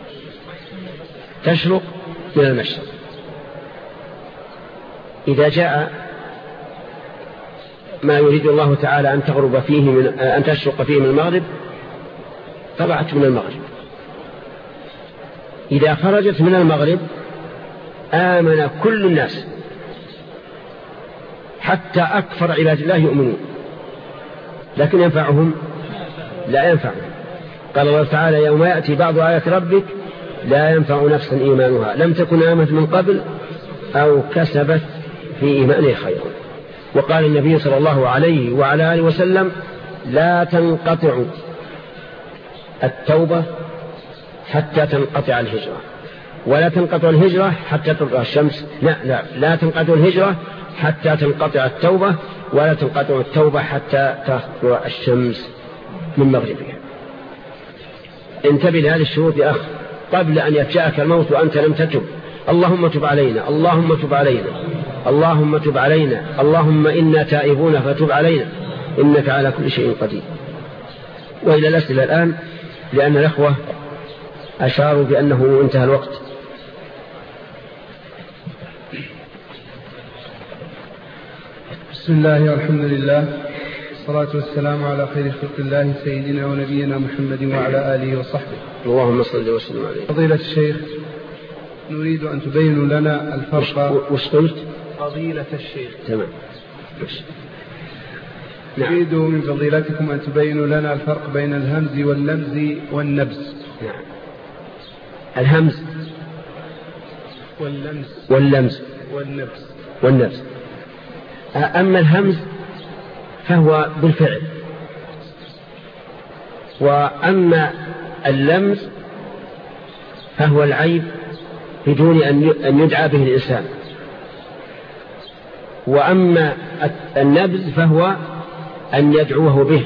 تشرق من المشرق. إذا جاء ما يريد الله تعالى أن تغرب فيه من أن تشرق فيه من المغرب طلعت من المغرب. إذا خرجت من المغرب آمن كل الناس حتى أكثر عباد الله يؤمنون، لكن ينفعهم؟ لا ينفعهم. قال الله تعالى يوم يأتي بعض آيات ربك لا ينفع نفسا إيمانها لم تكن آمنت من قبل أو كسبت في إيمانها خيرا. وقال النبي صلى الله عليه وعلى آله وسلم لا تنقطع التوبة حتى تنقطع الهجرة، ولا تنقطع الهجرة حتى تطلع الشمس، لا لا لا تنقطع الهجرة حتى تنقطع التوبة، ولا تنقطع التوبة حتى تطلع الشمس من مغربها. انتبه لهذه الشروط يا أخ قبل أن يفجأك الموت وأنت لم تتب. اللهم تب علينا، اللهم تب علينا، اللهم تب علينا، اللهم إنا تائبون فتب علينا إنك على كل شيء قدير. وإلى الأسئلة الآن، لأن الأخوة أشاروا بأنه انتهى الوقت. بسم الله والحمد لله والصلاة والسلام على خير خلق الله سيدنا ونبينا محمد وعلى آله وصحبه. اللهم صل وسلم عليه. فضيلة الشيخ، نريد أن تبينوا لنا الفرق. وش قلت؟ فضيلة الشيخ. تمام. نريد من فضيلتكم أن تبينوا لنا الفرق بين الهمز واللمز والنبز. نعم. الهمز واللمز واللمز والنبز والنبز. أما الهمز فهو بالفعل، وأما اللمز فهو العيب بدون أن يدعى به الإنسان، وأما النبز فهو أن يدعوه به.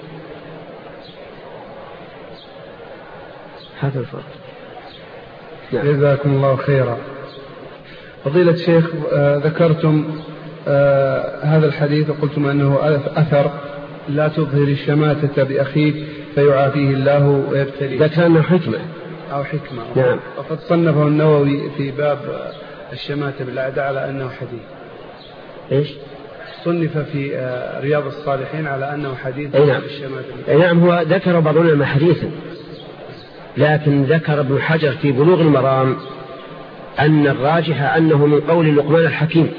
هذا الفرق. نعم. جزاكم الله خيرا. فضيلة الشيخ، آه ذكرتم آه هذا الحديث وقلتم أنه أثر لا تظهر الشماتة بأخيك فيعافيه الله ويبتليه. ذكر أنه حكمة أو حكمة. نعم. وقد صنفه النووي في باب الشماتة بالأعداء على أنه حديث. إيش؟ صنف في آه رياض الصالحين على أنه حديث. أي نعم. الشماتة. نعم، هو ذكر بعض العلماء حديثا، لكن ذكر ابن حجر في بلوغ المرام أن الراجح أنه من قول لقمان الحكيم.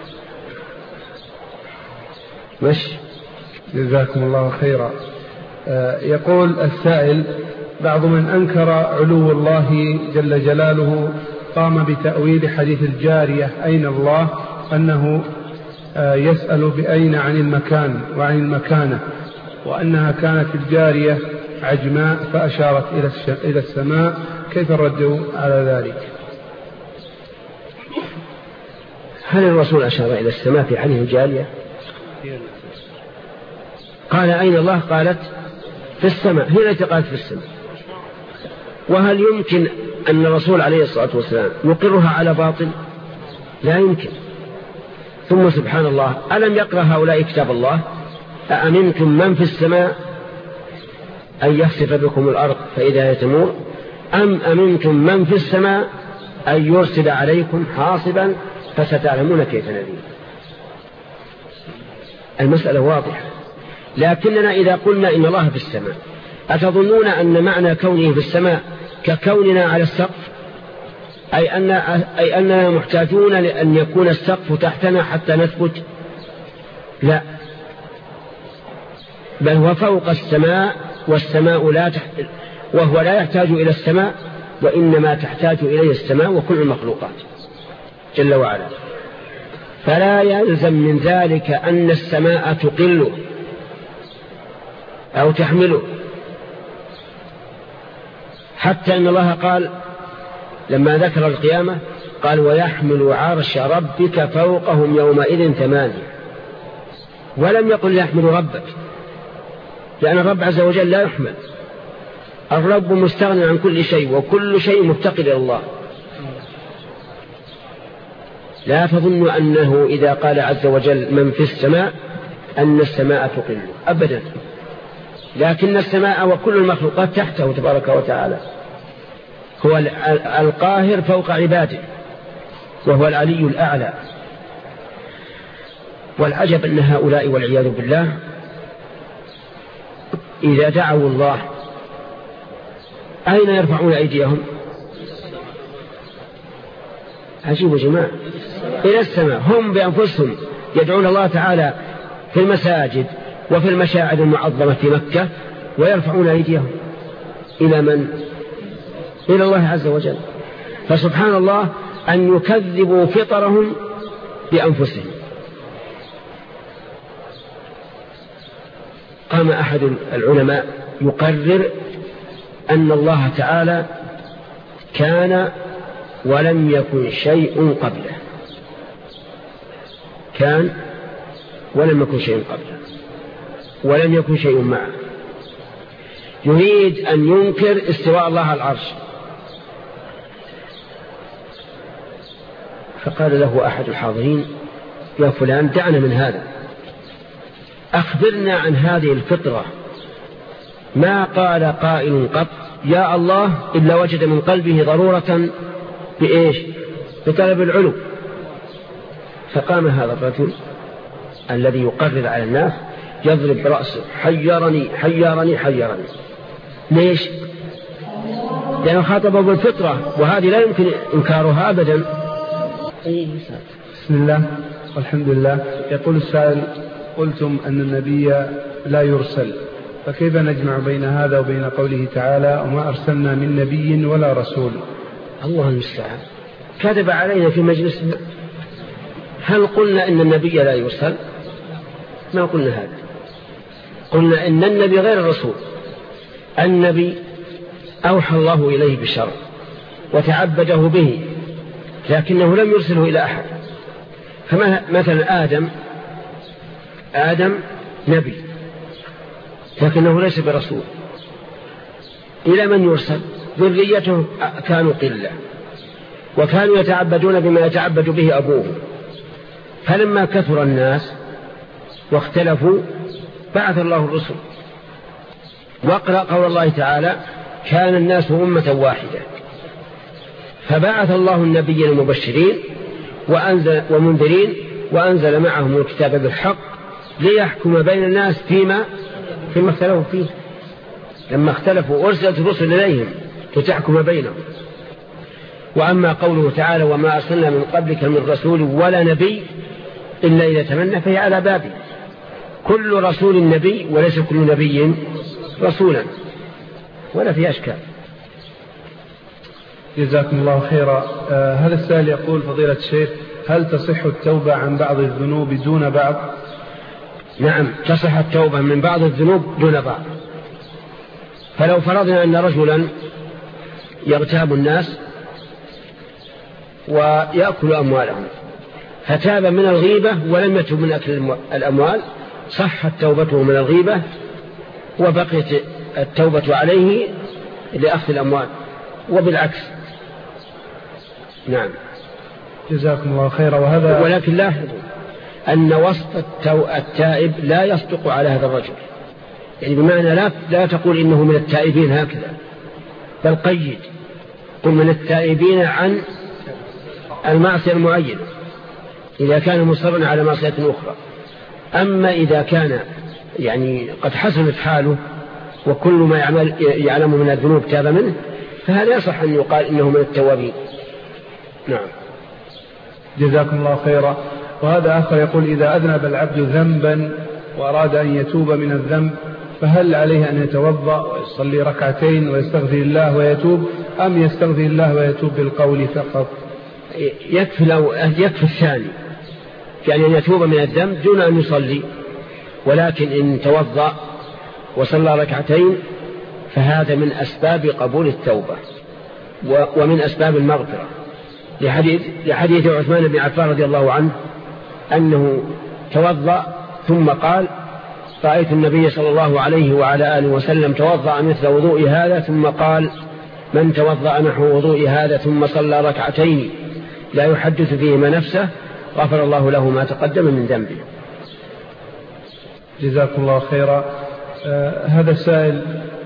مش جزاكم الله خيرا. آه يقول السائل: بعض من أنكر علو الله جل جلاله قام بتأويل حديث الجارية أين الله أنه آه يسأل بأين عن المكان وعن المكانة، وأنها كانت الجارية عجماء فأشارت إلى السماء، كيف الرد على ذلك؟ هل الرسول أشار إلى السماء في عنه الجارية؟ قال أين الله؟ قالت في السماء، هي التي قالت في السماء. وهل يمكن أن الرسول عليه الصلاة والسلام يقرها على باطل؟ لا يمكن. ثم سبحان الله، ألم يقرأ هؤلاء كتاب الله؟ أأمنتم من في السماء أن يخسف بكم الأرض فإذا هي تمور، أم أمنتم من في السماء أن يرسل عليكم حاصبا فستعلمون كيف نذير. المسألة واضحة. لكننا إذا قلنا إن الله في السماء، أتظنون أن معنى كونه في السماء ككوننا على السقف؟ أي, أن أي أننا محتاجون لأن يكون السقف تحتنا حتى نثبت؟ لا، بل هو فوق السماء، والسماء لا تحت، وهو لا يحتاج إلى السماء، وإنما تحتاج إليه السماء وكل المخلوقات جل وعلا. فلا يلزم من ذلك أن السماء تقله أو تحمله، حتى أن الله قال لما ذكر القيامة قال ويحمل عرش ربك فوقهم يومئذ ثمانية، ولم يقل يحمل ربك، لأن الرب عز وجل لا يحمل. الرب مستغني عن كل شيء، وكل شيء مفتقر إلى الله. لا تظن أنه إذا قال عز وجل من في السماء أن السماء تقل أبدا، لكن السماء وكل المخلوقات تحته تبارك وتعالى. هو القاهر فوق عباده، وهو العلي الأعلى. والعجب أن هؤلاء والعياذ بالله إذا دعوا الله أين يرفعون أيديهم؟ عجيب يا جماعة، إلى السماء. هم بأنفسهم يدعون الله تعالى في المساجد وفي المشاعر المعظمة في مكة ويرفعون أيديهم إلى من؟ إلى الله عز وجل. فسبحان الله أن يكذبوا فطرهم بأنفسهم. قام أحد العلماء يقرر أن الله تعالى كان ولم يكن شيء قبله، كان ولم يكن شيء قبله ولم يكن شيء معه. يريد أن ينكر استواء الله على العرش، فقال له أحد الحاضرين: يا فلان دعنا من هذا، أخبرنا عن هذه الفطرة. ما قال قائل قط يا الله إلا وجد من قلبه ضرورة بإيش؟ بطلب العلو. فقام هذا الرجل الذي يقرر على الناس يضرب برأسه: حيرني حيرني حيرني. ليش؟ لأنه خاطبه بالفطرة، وهذه لا يمكن إنكارها أبدا. بسم الله والحمد لله. يقول السائل: قلتم أن النبي لا يرسل، فكيف نجمع بين هذا وبين قوله تعالى: وما أرسلنا من نبي ولا رسول؟ الله المستعان. كذب علينا في مجلس. هل قلنا إن النبي لا يرسل؟ ما قلنا هذا. قلنا إن النبي غير الرسول. النبي أوحى الله إليه بالشرع وتعبده به، لكنه لم يرسله إلى أحد. فمثلا آدم آدم نبي لكنه ليس برسول. إلى من يرسل؟ ذريته كانوا قلة وكانوا يتعبدون بما يتعبد به أبوه، فلما كثر الناس واختلفوا بعث الله الرسل. واقرأ قول الله تعالى: كان الناس أمة واحدة، فبعث الله النبي المبشرين وأنزل ومنذرين وأنزل معهم الكتاب بالحق ليحكم بين الناس فيما فيما اختلفوا فيه. لما اختلفوا أرسلت الرسل إليهم لتحكم بينهم. وأما قوله تعالى: وما أرسلنا من قبلك من رسول ولا نبي إلا إذا تمنى، فهي على بابه. كل رسول نبي وليس كل نبي رسولا، ولا في أشكال. جزاكم الله خيرا. آه هذا السائل يقول: فضيلة الشيخ، هل تصح التوبة عن بعض الذنوب دون بعض؟ نعم، تصح التوبة من بعض الذنوب دون بعض. فلو فرضنا أن رجلا يغتاب الناس ويأكل أموالهم، فتاب من الغيبة ولم يتب من أكل الأموال، صحت توبته من الغيبة وبقيت التوبة عليه لأخذ الأموال، وبالعكس. نعم. جزاكم الله خيرا. وهذا ولكن لاحظوا أن وسط التائب لا يصدق على هذا الرجل، يعني بمعنى لا, لا تقول إنه من التائبين هكذا، بل قيد: قل من التائبين عن المعصية المعينة إذا كان مصرا على معصية أخرى. أما إذا كان يعني قد حسنت حاله وكل ما يعمل يعلم من الذنوب تاب منه، فهذا يصح أن يقال إنه من التوابين. نعم. جزاكم الله خيرا. وهذا آخر يقول: إذا أذنب العبد ذنبا وأراد أن يتوب من الذنب، فهل عليه أن يتوضأ ويصلي ركعتين ويستغفر الله ويتوب، أم يستغفر الله ويتوب بالقول فقط؟ يكفي, لو يكفي الثاني، يعني أن يتوب من الذنب دون أن يصلي. ولكن إن توضأ وصلى ركعتين فهذا من أسباب قبول التوبة ومن أسباب المغفرة، لحديث, لحديث عثمان بن عفان رضي الله عنه أنه توضأ ثم قال: رأيت النبي صلى الله عليه وعلى آله وسلم توضأ مثل وضوء هذا، ثم قال: من توضأ نحو وضوء هذا ثم صلى ركعتين لا يحدث فيهما نفسه غفر الله له ما تقدم من ذنبه. جزاكم الله خيرا. آه هذا السائل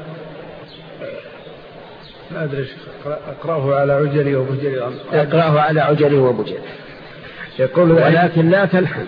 ما أدري أقرأه على عجلي وبجلي. أقرأه على عجلي وبجلي. يقول: ولكن لا تلحن.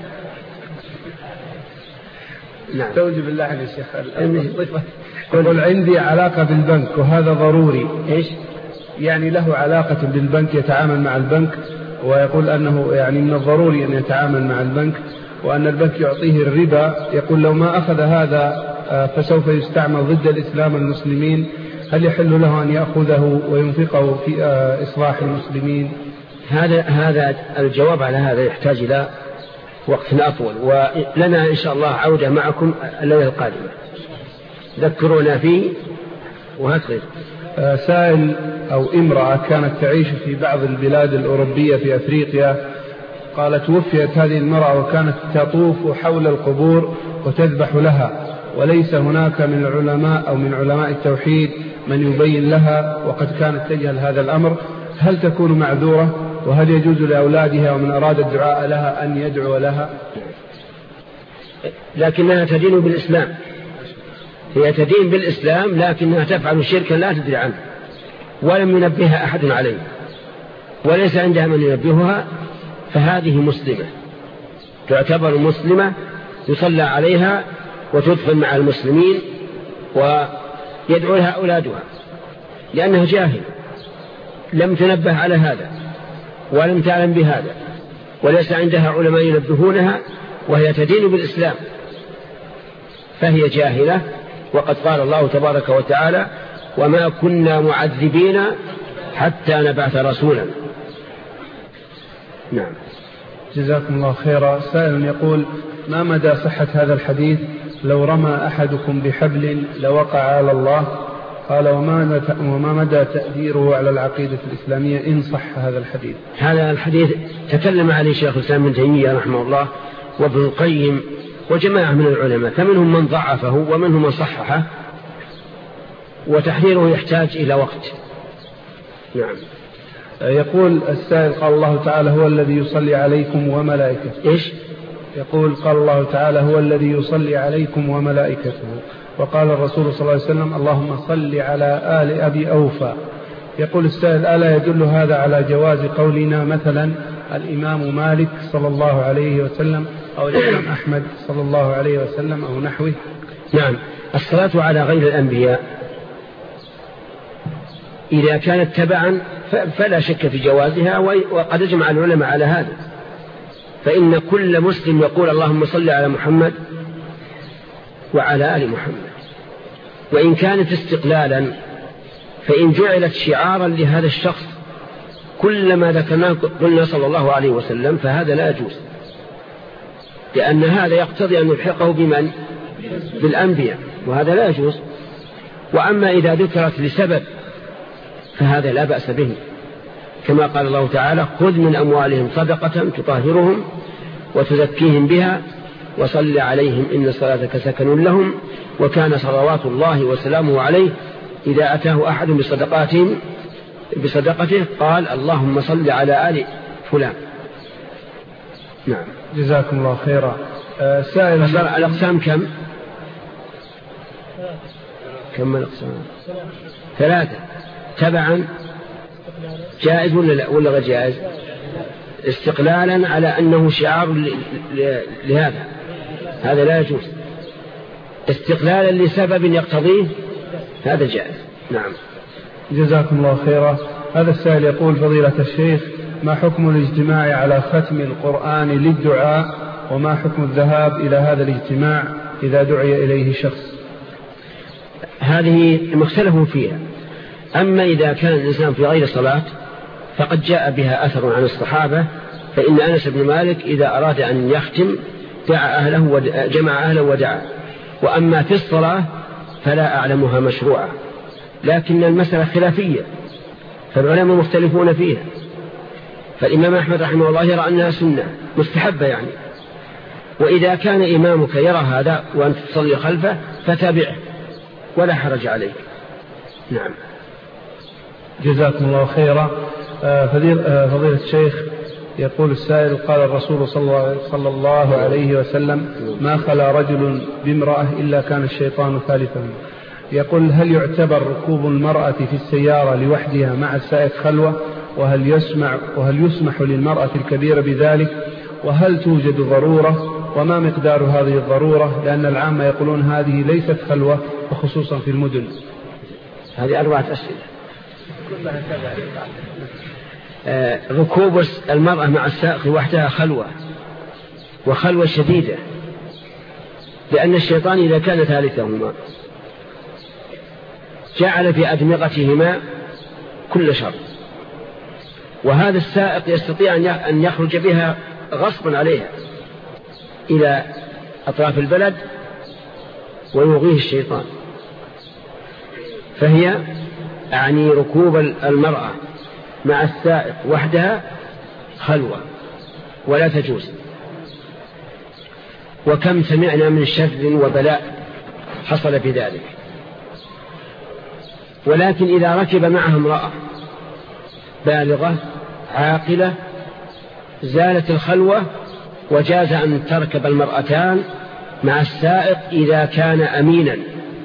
نعم. توجب بالله يا شيخ. يقول: عندي علاقة بالبنك وهذا ضروري. إيش؟ يعني له علاقة بالبنك، يتعامل مع البنك، ويقول أنه يعني من الضروري أن يتعامل مع البنك، وأن البنك يعطيه الربا، يقول لو ما أخذ هذا فسوف يستعمل ضد الإسلام المسلمين، هل يحل له أن يأخذه وينفقه في إصلاح المسلمين؟ هذا هذا الجواب على هذا يحتاج إلى وقت أطول، ولنا إن شاء الله عودة معكم الليلة القادمة، ذكرونا فيه وهكذا. سائل أو امرأة كانت تعيش في بعض البلاد الأوروبية في أفريقيا، قالت توفيت هذه المرأة وكانت تطوف حول القبور وتذبح لها، وليس هناك من العلماء أو من علماء التوحيد من يبين لها، وقد كانت تجهل هذا الأمر، هل تكون معذورة؟ وهل يجوز لأولادها ومن أراد الدعاء لها أن يدعو لها؟ لكنها تدين بالإسلام، هي تدين بالإسلام، لكنها تفعل شركا لا تدري عنه ولم ينبهها أحد عليه وليس عندها من ينبهها، فهذه مسلمة، تعتبر مسلمة، يصلى عليها وتدخل مع المسلمين ويدعو لها أولادها، لأنها جاهل لم تنبه على هذا ولم تعلم بهذا وليس عندها علماء ينبهونها، وهي تدين بالإسلام فهي جاهلة. وقد قال الله تبارك وتعالى: وما كنا معذبين حتى نبعث رسولا. نعم. جزاكم الله خيرا. سائل يقول: ما مدى صحة هذا الحديث لو رمى أحدكم بحبل لوقع على الله؟ قال: وما مدى تأثيره على العقيدة الإسلامية إن صح هذا الحديث؟ هذا الحديث تكلم عليه شيخ الإسلام ابن تيمية رحمه الله وابن القيم وجماعة من العلماء، فمنهم من ضعفه ومنهم من صححه، وتحريره يحتاج إلى وقت. نعم. يقول السائل: قال الله تعالى: هو الذي يصلي عليكم وملائكته. إيش؟ يقول: قال الله تعالى: هو الذي يصلي عليكم وملائكته. وقال الرسول صلى الله عليه وسلم: اللهم صل على آل أبي أوفى. يقول السائل: ألا يدل هذا على جواز قولنا مثلا الإمام مالك صلى الله عليه وسلم أو الإمام أحمد صلى الله عليه وسلم أو نحوه؟ نعم. الصلاة على غير الأنبياء إذا كانت تبعا فلا شك في جوازها، وقد اجمع العلماء على هذا، فإن كل مسلم يقول اللهم صل على محمد وعلى آل محمد. وإن كانت استقلالا فإن جعلت شعارا لهذا الشخص كلما ذكرناه قلنا صلى الله عليه وسلم فهذا لا يجوز، لأن هذا يقتضي أن نلحقه بمن؟ بالأنبياء، وهذا لا يجوز. وأما إذا ذكرت لسبب فهذا لا بأس به، كما قال الله تعالى: خذ من أموالهم صدقة تطهرهم وتزكيهم بها وصل عليهم إن صلاتك سكن لهم وكان صلوات الله وسلامه عليه إذا أتاه أحد بصدقاتهم بصدقته قال اللهم صل على آل فلان. نعم. جزاكم الله خيرا. آه سائل: الأقسام كم؟ كم الأقسام؟ ثلاثة. تبعا جائز ولا لا ولا غير جائز؟ استقلالا على أنه شعار لهذا هذا لا يجوز، استقلالا لسبب يقتضيه هذا جائز. نعم. جزاكم الله خيرا. هذا السائل يقول: فضيلة الشيخ، ما حكم الاجتماع على ختم القرآن للدعاء، وما حكم الذهاب إلى هذا الاجتماع إذا دعي إليه شخص؟ هذه مختلف فيها. أما إذا كان الإنسان في غير صلاة فقد جاء بها أثر عن الصحابة، فإن أنس بن مالك إذا أراد أن يختم دعا أهله وجمع أهله ودعا. وأما في الصلاة فلا أعلمها مشروعة، لكن المسألة خلافية فالعلماء مختلفون فيها. فالإمام أحمد رحمه الله يرى أنها سنة مستحبة يعني، وإذا كان إمامك يرى هذا وأنت تصلي خلفه فتابعه ولا حرج عليك. نعم. جزاكم الله خيرا. فضيلة الشيخ، يقول السائل: قال الرسول صلى الله عليه وسلم: ما خلا رجل بامرأة إلا كان الشيطان ثالثهم. يقول: هل يعتبر ركوب المرأة في السيارة لوحدها مع السائق خلوة؟ وهل يسمع وهل يسمح للمرأة الكبيرة بذلك؟ وهل توجد ضرورة؟ وما مقدار هذه الضرورة؟ لأن العامة يقولون هذه ليست خلوة، وخصوصا في المدن. هذه أربعة أسئلة. آه ركوب المرأة مع السائق وحدها خلوة وخلوة شديدة، لأن الشيطان إذا كان ثالثهما جعل في أدمغتهما كل شر، وهذا السائق يستطيع أن يخرج بها غصبا عليها إلى أطراف البلد ويغيه الشيطان. فهي أعني ركوب المرأة مع السائق وحدها خلوة ولا تجوز. وكم سمعنا من شر وبلاء حصل بذلك. ولكن إذا ركب معها امرأة بالغة عاقلة زالت الخلوة، وجاز أن تركب المرأتان مع السائق إذا كان أمينا.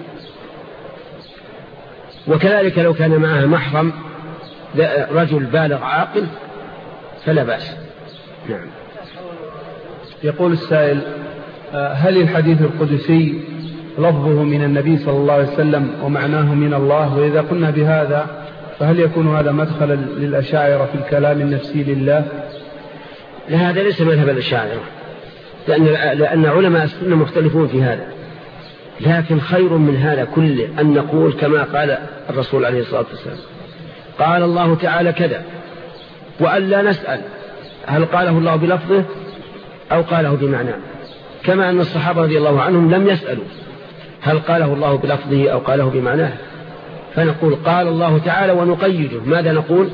وكذلك لو كان معها محرم رجل بالغ عاقل فلا بأس. نعم. يقول السائل: هل الحديث القدسي لفظه من النبي صلى الله عليه وسلم ومعناه من الله؟ وإذا قلنا بهذا فهل يكون هذا مدخلا للأشاعرة في الكلام النفسي لله؟ لا، هذا ليس مذهب الأشاعرة، لأن, لأن علماء السنة مختلفون في هذا. لكن خير من هذا كله أن نقول كما قال الرسول عليه الصلاة والسلام: قال الله تعالى كذا، وأن لا نسأل هل قاله الله بلفظه أو قاله بمعناه، كما أن الصحابة رضي الله عنهم لم يسألوا هل قاله الله بلفظه أو قاله بمعناه، فنقول قال الله تعالى ونقيده. ماذا نقول؟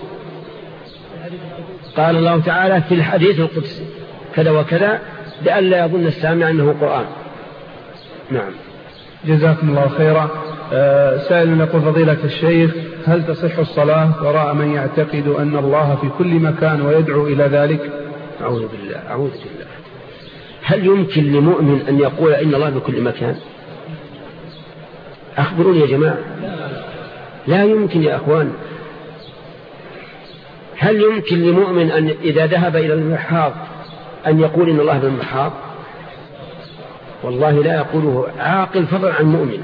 قال الله تعالى في الحديث القدسي كذا وكذا، لئلا يظن السامع أنه قرآن. نعم. جزاكم الله خيرا. أه سائل يقول: فضيلة الشيخ، هل تصح الصلاة وراء من يعتقد أن الله في كل مكان ويدعو إلى ذلك؟ أعوذ بالله أعوذ بالله. هل يمكن لمؤمن أن يقول إن الله بكل مكان؟ أخبروني يا جماعة. لا يمكن يا أخوان. هل يمكن لمؤمن أن إذا ذهب إلى المحاض أن يقول إن الله بالمحاض؟ والله لا يقوله عاقل فضلا عن مؤمن.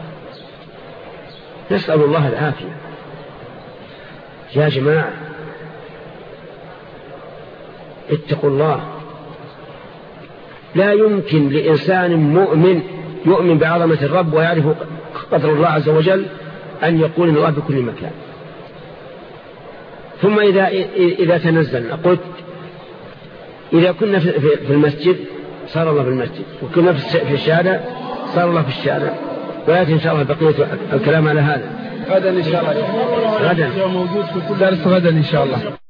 نسأل الله العافية يا جماعة. اتقوا الله. لا يمكن لإنسان مؤمن يؤمن بعظمة الرب ويعرف قدر الله عز وجل أن يقول إن الله بكل مكان. ثم إذا, إذا تنزلنا قلت إذا كنا في المسجد صار الله في المسجد، وكنا في الشارع صار الله في الشارع. ولكن إن شاء الله بقية الكلام على هذا غدا إن شاء الله. غدا موجود في كل درس غدا إن شاء الله.